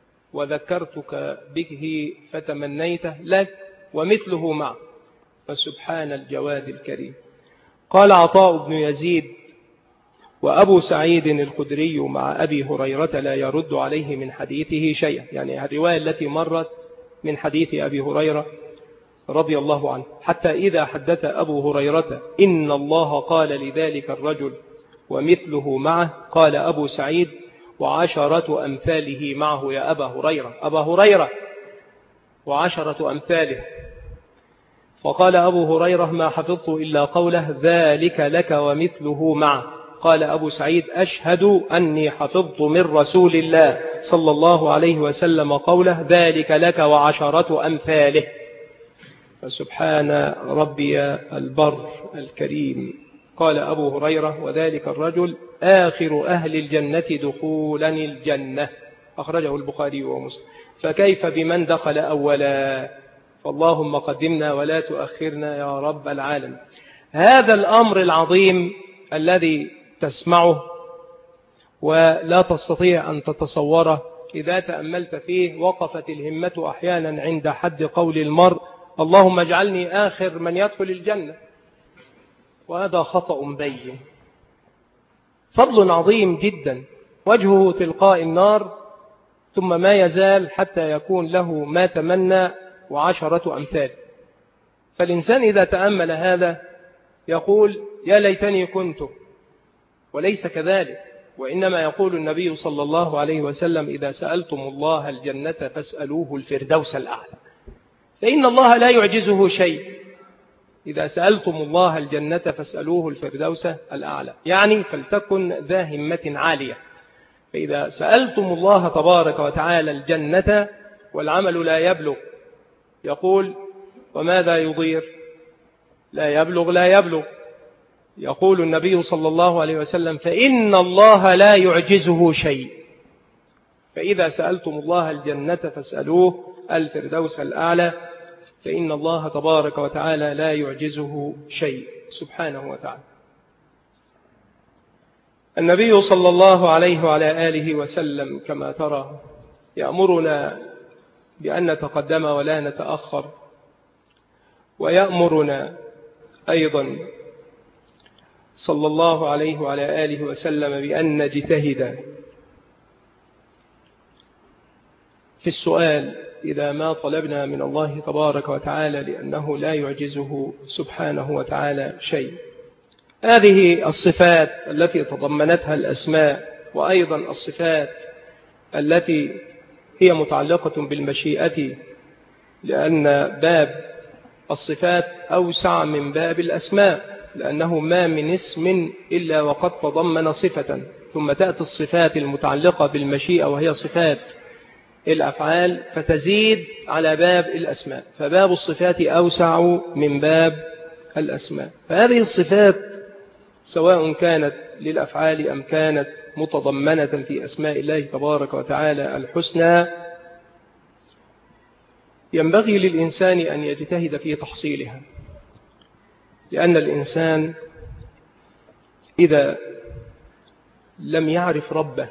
وذكرتك به فتمنيته لك ومثله معه، فسبحان الجواد الكريم. قال عطاء بن يزيد وأبو سعيد الخدري مع أبي هريرة لا يرد عليه من حديثه شيئا، يعني الرواية التي مرت من حديث أبي هريرة رضي الله عنه. حتى إذا حدث أبو هريرة إن الله قال لذلك الرجل ومثله معه، قال أبو سعيد وعشرة أمثاله معه يا أبا هريرة. أبا هريرة وعشرة أمثاله. فقال أبو هريرة ما حفظت إلا قوله ذلك لك ومثله معه. قال أبو سعيد أشهد أني حفظت من رسول الله صلى الله عليه وسلم قوله ذلك لك وعشرة أمثاله. فسبحان ربي البر الكريم. قال أبو هريرة وذلك الرجل آخر أهل الجنة دخولا الجنة، أخرجه البخاري ومسلم. فكيف بمن دخل أولا؟ فاللهم قدمنا ولا تؤخرنا يا رب العالم. هذا الأمر العظيم الذي تسمعه ولا تستطيع أن تتصوره، إذا تأملت فيه وقفت الهمة أحيانا عند حد قول المرء اللهم اجعلني آخر من يدخل الجنة، وهذا خطأ بين. فضل عظيم جدا وجهه تلقاء النار، ثم ما يزال حتى يكون له ما تمنى وعشرة أمثال. فالإنسان إذا تأمل هذا يقول يا ليتني كنت، وليس كذلك، وإنما يقول النبي صلى الله عليه وسلم إذا سألتم الله الجنة فاسألوه الفردوس الأعلى، فإن الله لا يعجزه شيء. إذا سألتم الله الجنة فاسألوه الفردوس الأعلى، يعني فلتكن ذا همة عالية. فإذا سألتم الله تبارك وتعالى الجنة والعمل لا يبلغ، يقول وماذا يضير؟ لا يبلغ لا يبلغ. يقول النبي صلى الله عليه وسلم فإن الله لا يعجزه شيء. فإذا سألتم الله الجنة فاسألوه الفردوس الأعلى، فإن الله تبارك وتعالى لا يعجزه شيء سبحانه وتعالى. النبي صلى الله عليه وعلى آله وسلم كما ترى يأمرنا بأن نتقدم ولا نتأخر، ويأمرنا أيضا صلى الله عليه وعلى آله وسلم بأن نجتهد في السؤال إذا ما طلبنا من الله تبارك وتعالى، لأنه لا يعجزه سبحانه وتعالى شيء. هذه الصفات التي تضمنتها الأسماء، وأيضا الصفات التي هي متعلقة بالمشيئة، لأن باب الصفات أوسع من باب الأسماء، لأنه ما من اسم إلا وقد تضمن صفة، ثم تأتي الصفات المتعلقة بالمشيئة وهي صفات الأفعال فتزيد على باب الأسماء، فباب الصفات أوسع من باب الأسماء. فهذه الصفات سواء كانت للأفعال أم كانت متضمنة في أسماء الله تبارك وتعالى الحسنى، ينبغي للإنسان أن يجتهد في تحصيلها، لأن الإنسان إذا لم يعرف ربه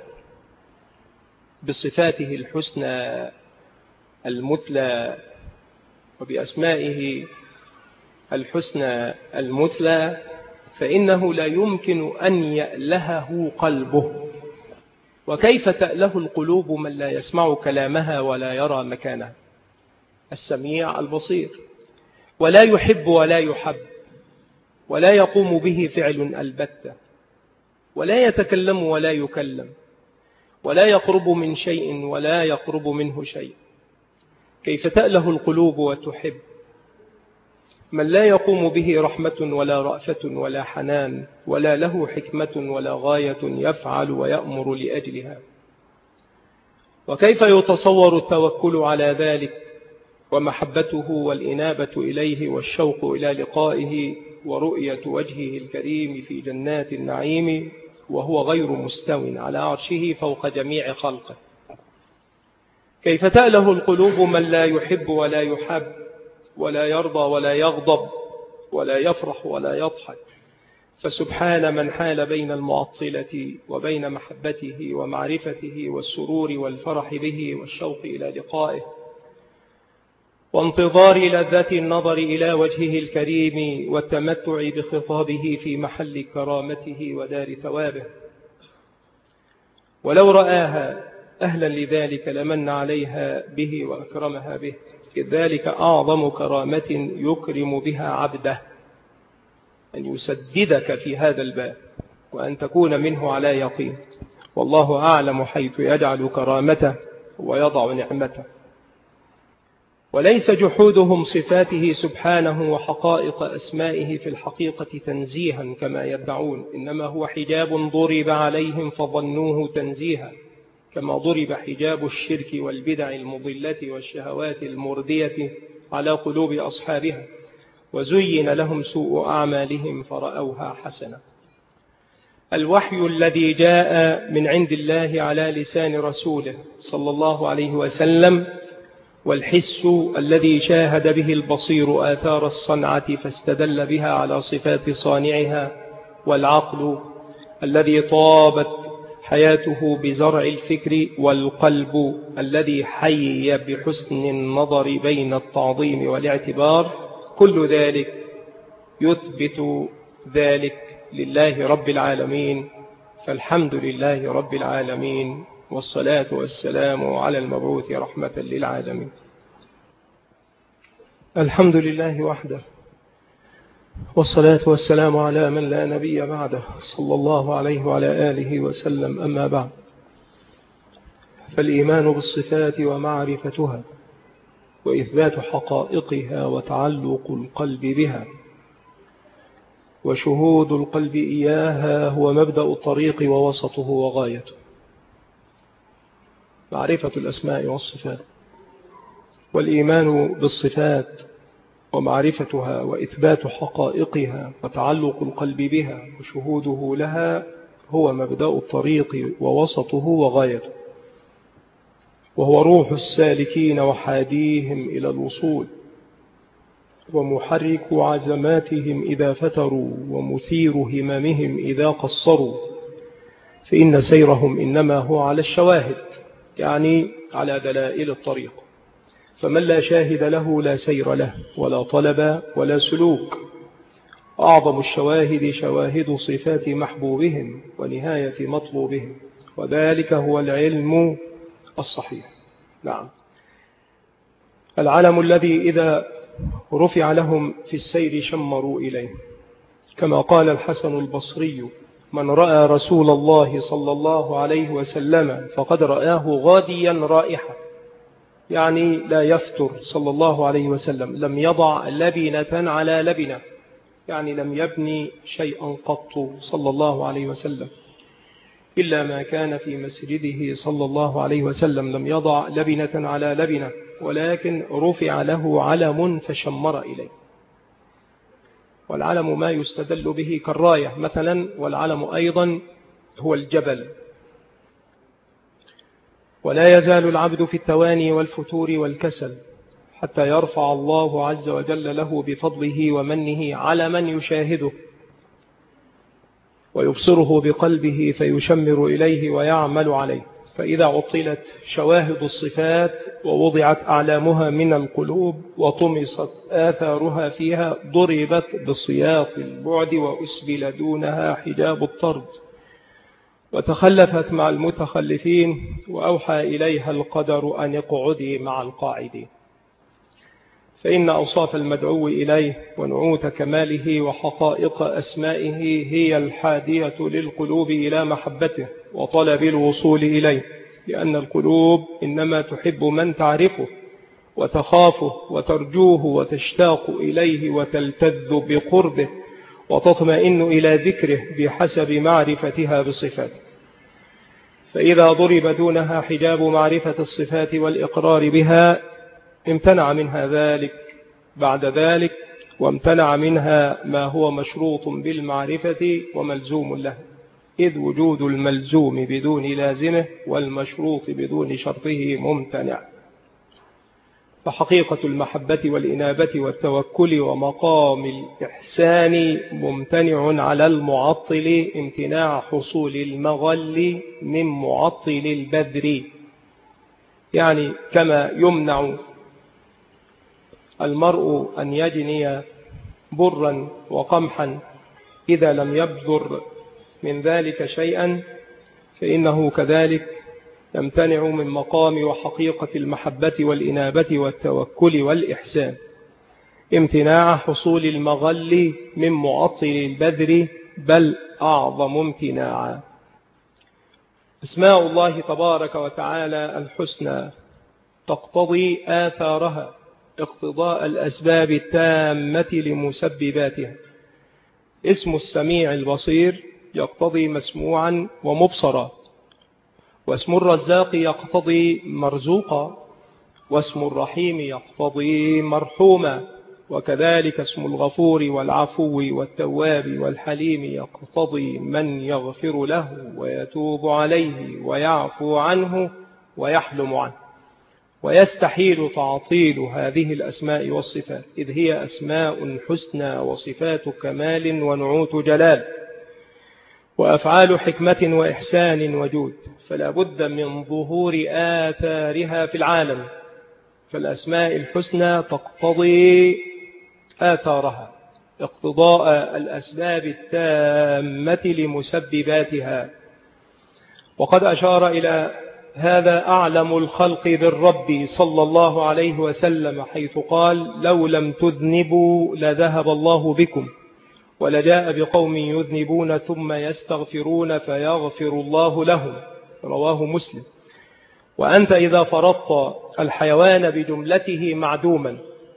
بصفاته الحسنى المثلى وبأسمائه الحسنى المثلى، فإنه لا يمكن أن يألهه قلبه. وكيف تأله القلوب من لا يسمع كلامها ولا يرى مكانها؟ السميع البصير، ولا يحب ولا يحب، ولا يقوم به فعل البتة، ولا يتكلم ولا يكلم، ولا يقرب من شيء ولا يقرب منه شيء. كيف تأله القلوب وتحب؟ من لا يقوم به رحمة ولا رأفة ولا حنان ولا له حكمة ولا غاية يفعل ويأمر لأجلها. وكيف يتصور التوكل على ذلك ومحبته والإنابة إليه والشوق إلى لقائه ورؤية وجهه الكريم في جنات النعيم وهو غير مستو على عرشه فوق جميع خلقه؟ كيف تأله القلوب من لا يحب ولا يحب ولا يرضى ولا يغضب ولا يفرح ولا يضحك؟ فسبحان من حال بين المعطلة وبين محبته ومعرفته والسرور والفرح به والشوق إلى لقائه وانتظار لذة النظر إلى وجهه الكريم والتمتع بخطابه في محل كرامته ودار ثوابه. ولو رآها أهلا لذلك لمن عليها به وأكرمها به، إذ ذلك أعظم كرامة يكرم بها عبده، أن يسددك في هذا الباب وأن تكون منه على يقين، والله أعلم حيث يجعل كرامته ويضع نعمته. وليس جحودهم صفاته سبحانه وحقائق أسمائه في الحقيقة تنزيها كما يدعون، إنما هو حجاب ضرب عليهم فظنوه تنزيها، كما ضرب حجاب الشرك والبدع المضلة والشهوات المردية على قلوب أصحابها، وزين لهم سوء أعمالهم فرأوها حسنة. الوحي الذي جاء من عند الله على لسان رسوله صلى الله عليه وسلم، والحس الذي شاهد به البصير آثار الصنعة فاستدل بها على صفات صانعها، والعقل الذي طابت حياته بزرع الفكر، والقلب الذي حي بحسن النظر بين التعظيم والاعتبار، كل ذلك يثبت ذلك لله رب العالمين. فالحمد لله رب العالمين، والصلاة والسلام على المبعوث رحمة للعالمين. الحمد لله وحده، والصلاة والسلام على من لا نبي بعده صلى الله عليه وعلى آله وسلم. أما بعد، فالإيمان بالصفات ومعرفتها وإثبات حقائقها وتعلق القلب بها وشهود القلب إياها هو مبدأ الطريق ووسطه وغايته. معرفة الأسماء والصفات والإيمان بالصفات ومعرفتها وإثبات حقائقها وتعلق القلب بها وشهوده لها هو مبدأ الطريق ووسطه وغايته، وهو روح السالكين وحاديهم إلى الوصول، ومحرك عزماتهم إذا فتروا ومثير هممهم إذا قصروا، فإن سيرهم إنما هو على الشواهد، يعني على دلائل الطريق. فمن لا شاهد له لا سير له ولا طلب ولا سلوك. أعظم الشواهد شواهد صفات محبوبهم ونهاية مطلوبهم، وذلك هو العلم الصحيح. نعم، العلم الذي إذا رفع لهم في السير شمروا إليه، كما قال الحسن البصري: من رأى رسول الله صلى الله عليه وسلم فقد رآه غاديا رائحة، يعني لا يفتر صلى الله عليه وسلم، لم يضع لبنة على لبنة، يعني لم يبني شيئا قط صلى الله عليه وسلم إلا ما كان في مسجده صلى الله عليه وسلم، لم يضع لبنة على لبنة، ولكن رفع له علم فشمر إليه. والعلم ما يستدل به كالراية مثلا، والعلم أيضا هو الجبل. ولا يزال العبد في التواني والفتور والكسل حتى يرفع الله عز وجل له بفضله ومنه على من يشاهده ويبصره بقلبه فيشمر إليه ويعمل عليه. فإذا عطلت شواهد الصفات ووضعت أعلامها من القلوب وطمست آثارها فيها، ضربت بصياط البعد وأسبل دونها حجاب الطرد، وتخلفت مع المتخلفين، وأوحى إليها القدر أن اقعدي مع القاعدين. فإن أوصاف المدعو إليه ونعوت كماله وحقائق أسمائه هي الحادية للقلوب إلى محبته وطلب الوصول إليه، لأن القلوب إنما تحب من تعرفه وتخافه وترجوه وتشتاق إليه وتلتذ بقربه وتطمئن إلى ذكره بحسب معرفتها بصفاته. فإذا ضرب دونها حجاب معرفة الصفات والإقرار بها امتنع منها ذلك بعد ذلك، وامتنع منها ما هو مشروط بالمعرفة وملزوم له، إذ وجود الملزوم بدون لازمه والمشروط بدون شرطه ممتنع. فحقيقة المحبة والإنابة والتوكل ومقام الإحسان ممتنع على المعطل امتناع حصول المغل من معطل البذر. يعني كما يمنع المرء أن يجني برا وقمحا إذا لم يبذر من ذلك شيئا، فإنه كذلك يمتنع من مقام وحقيقة المحبة والإنابة والتوكل والإحسان امتناع حصول المغل من معطل البذر، بل أعظم امتناعا. أسماء الله تبارك وتعالى الحسنى تقتضي آثارها اقتضاء الأسباب التامة لمسبباتها. اسم السميع البصير يقتضي مسموعا ومبصرا، واسم الرزاق يقتضي مرزوقا، واسم الرحيم يقتضي مرحوما، وكذلك اسم الغفور والعفو والتواب والحليم يقتضي من يغفر له ويتوب عليه ويعفو عنه ويحلم عنه. ويستحيل تعطيل هذه الأسماء والصفات، إذ هي أسماء حسنى وصفات كمال ونعوت جلال وأفعال حكمة وإحسان وجود، فلا بد من ظهور آثارها في العالم. فالأسماء الحسنى تقتضي آثارها اقتضاء الأسباب التامة لمسبباتها. وقد أشار إلى هذا أعلم الخلق بالرب صلى الله عليه وسلم، حيث قال: لو لم تذنبوا لذهب الله بكم، ولجاء بقوم يذنبون ثم يستغفرون فيغفر الله لهم، رواه مسلم. وأنت إذا فرضت الحيوان بجملته معدوما،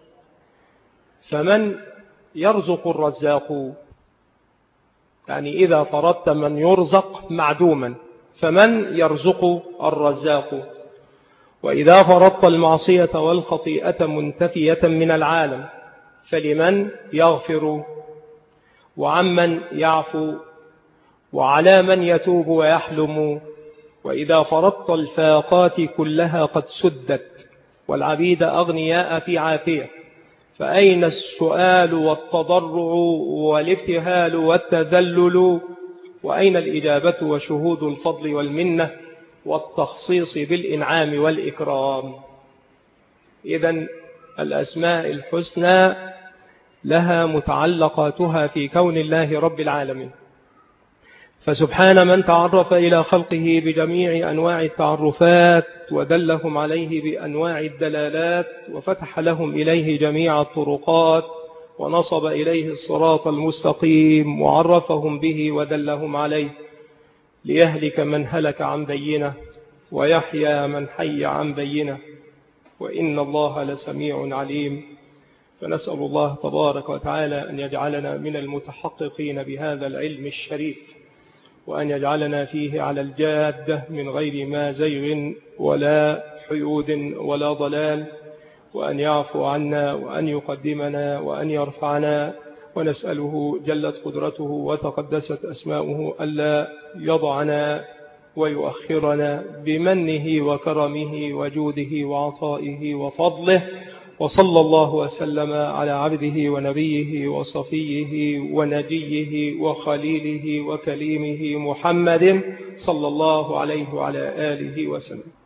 فمن يرزق الرزاق؟ يعني إذا فرضت من يرزق معدوما، فمن يرزق الرزاق؟ وإذا فرضت المعصية والخطيئة منتفية من العالم، فلمن يغفر؟ وعمن يعفو؟ وعلى من يتوب ويحلم؟ وإذا فرضت الفاقات كلها قد سدت والعبيد أغنياء في عافية، فأين السؤال والتضرع والابتهال والتذلل؟ وأين الإجابة وشهود الفضل والمنة والتخصيص بالإنعام والإكرام؟ إذن الأسماء الحسنى لها متعلقاتها في كون الله رب العالمين. فسبحان من تعرف إلى خلقه بجميع أنواع التعرفات ودلهم عليه بأنواع الدلالات، وفتح لهم إليه جميع الطرقات، ونصب إليه الصراط المستقيم وعرفهم به ودلهم عليه، ليهلك من هلك عن بينه ويحيى من حي عن بينه، وإن الله لسميع عليم. فنسأل الله تبارك وتعالى أن يجعلنا من المتحققين بهذا العلم الشريف، وأن يجعلنا فيه على الجادة من غير ما زيغ ولا حيود ولا ضلال، وأن يعفو عنا وأن يقدمنا وأن يرفعنا. ونسأله جلت قدرته وتقدست أسماؤه ألا يضعنا ويؤخرنا بمنه وكرمه وجوده وعطائه وفضله. وصلى الله وسلم على عبده ونبيه وصفيه ونجيه وخليله وكليمه محمد صلى الله عليه وعلى آله وسلم.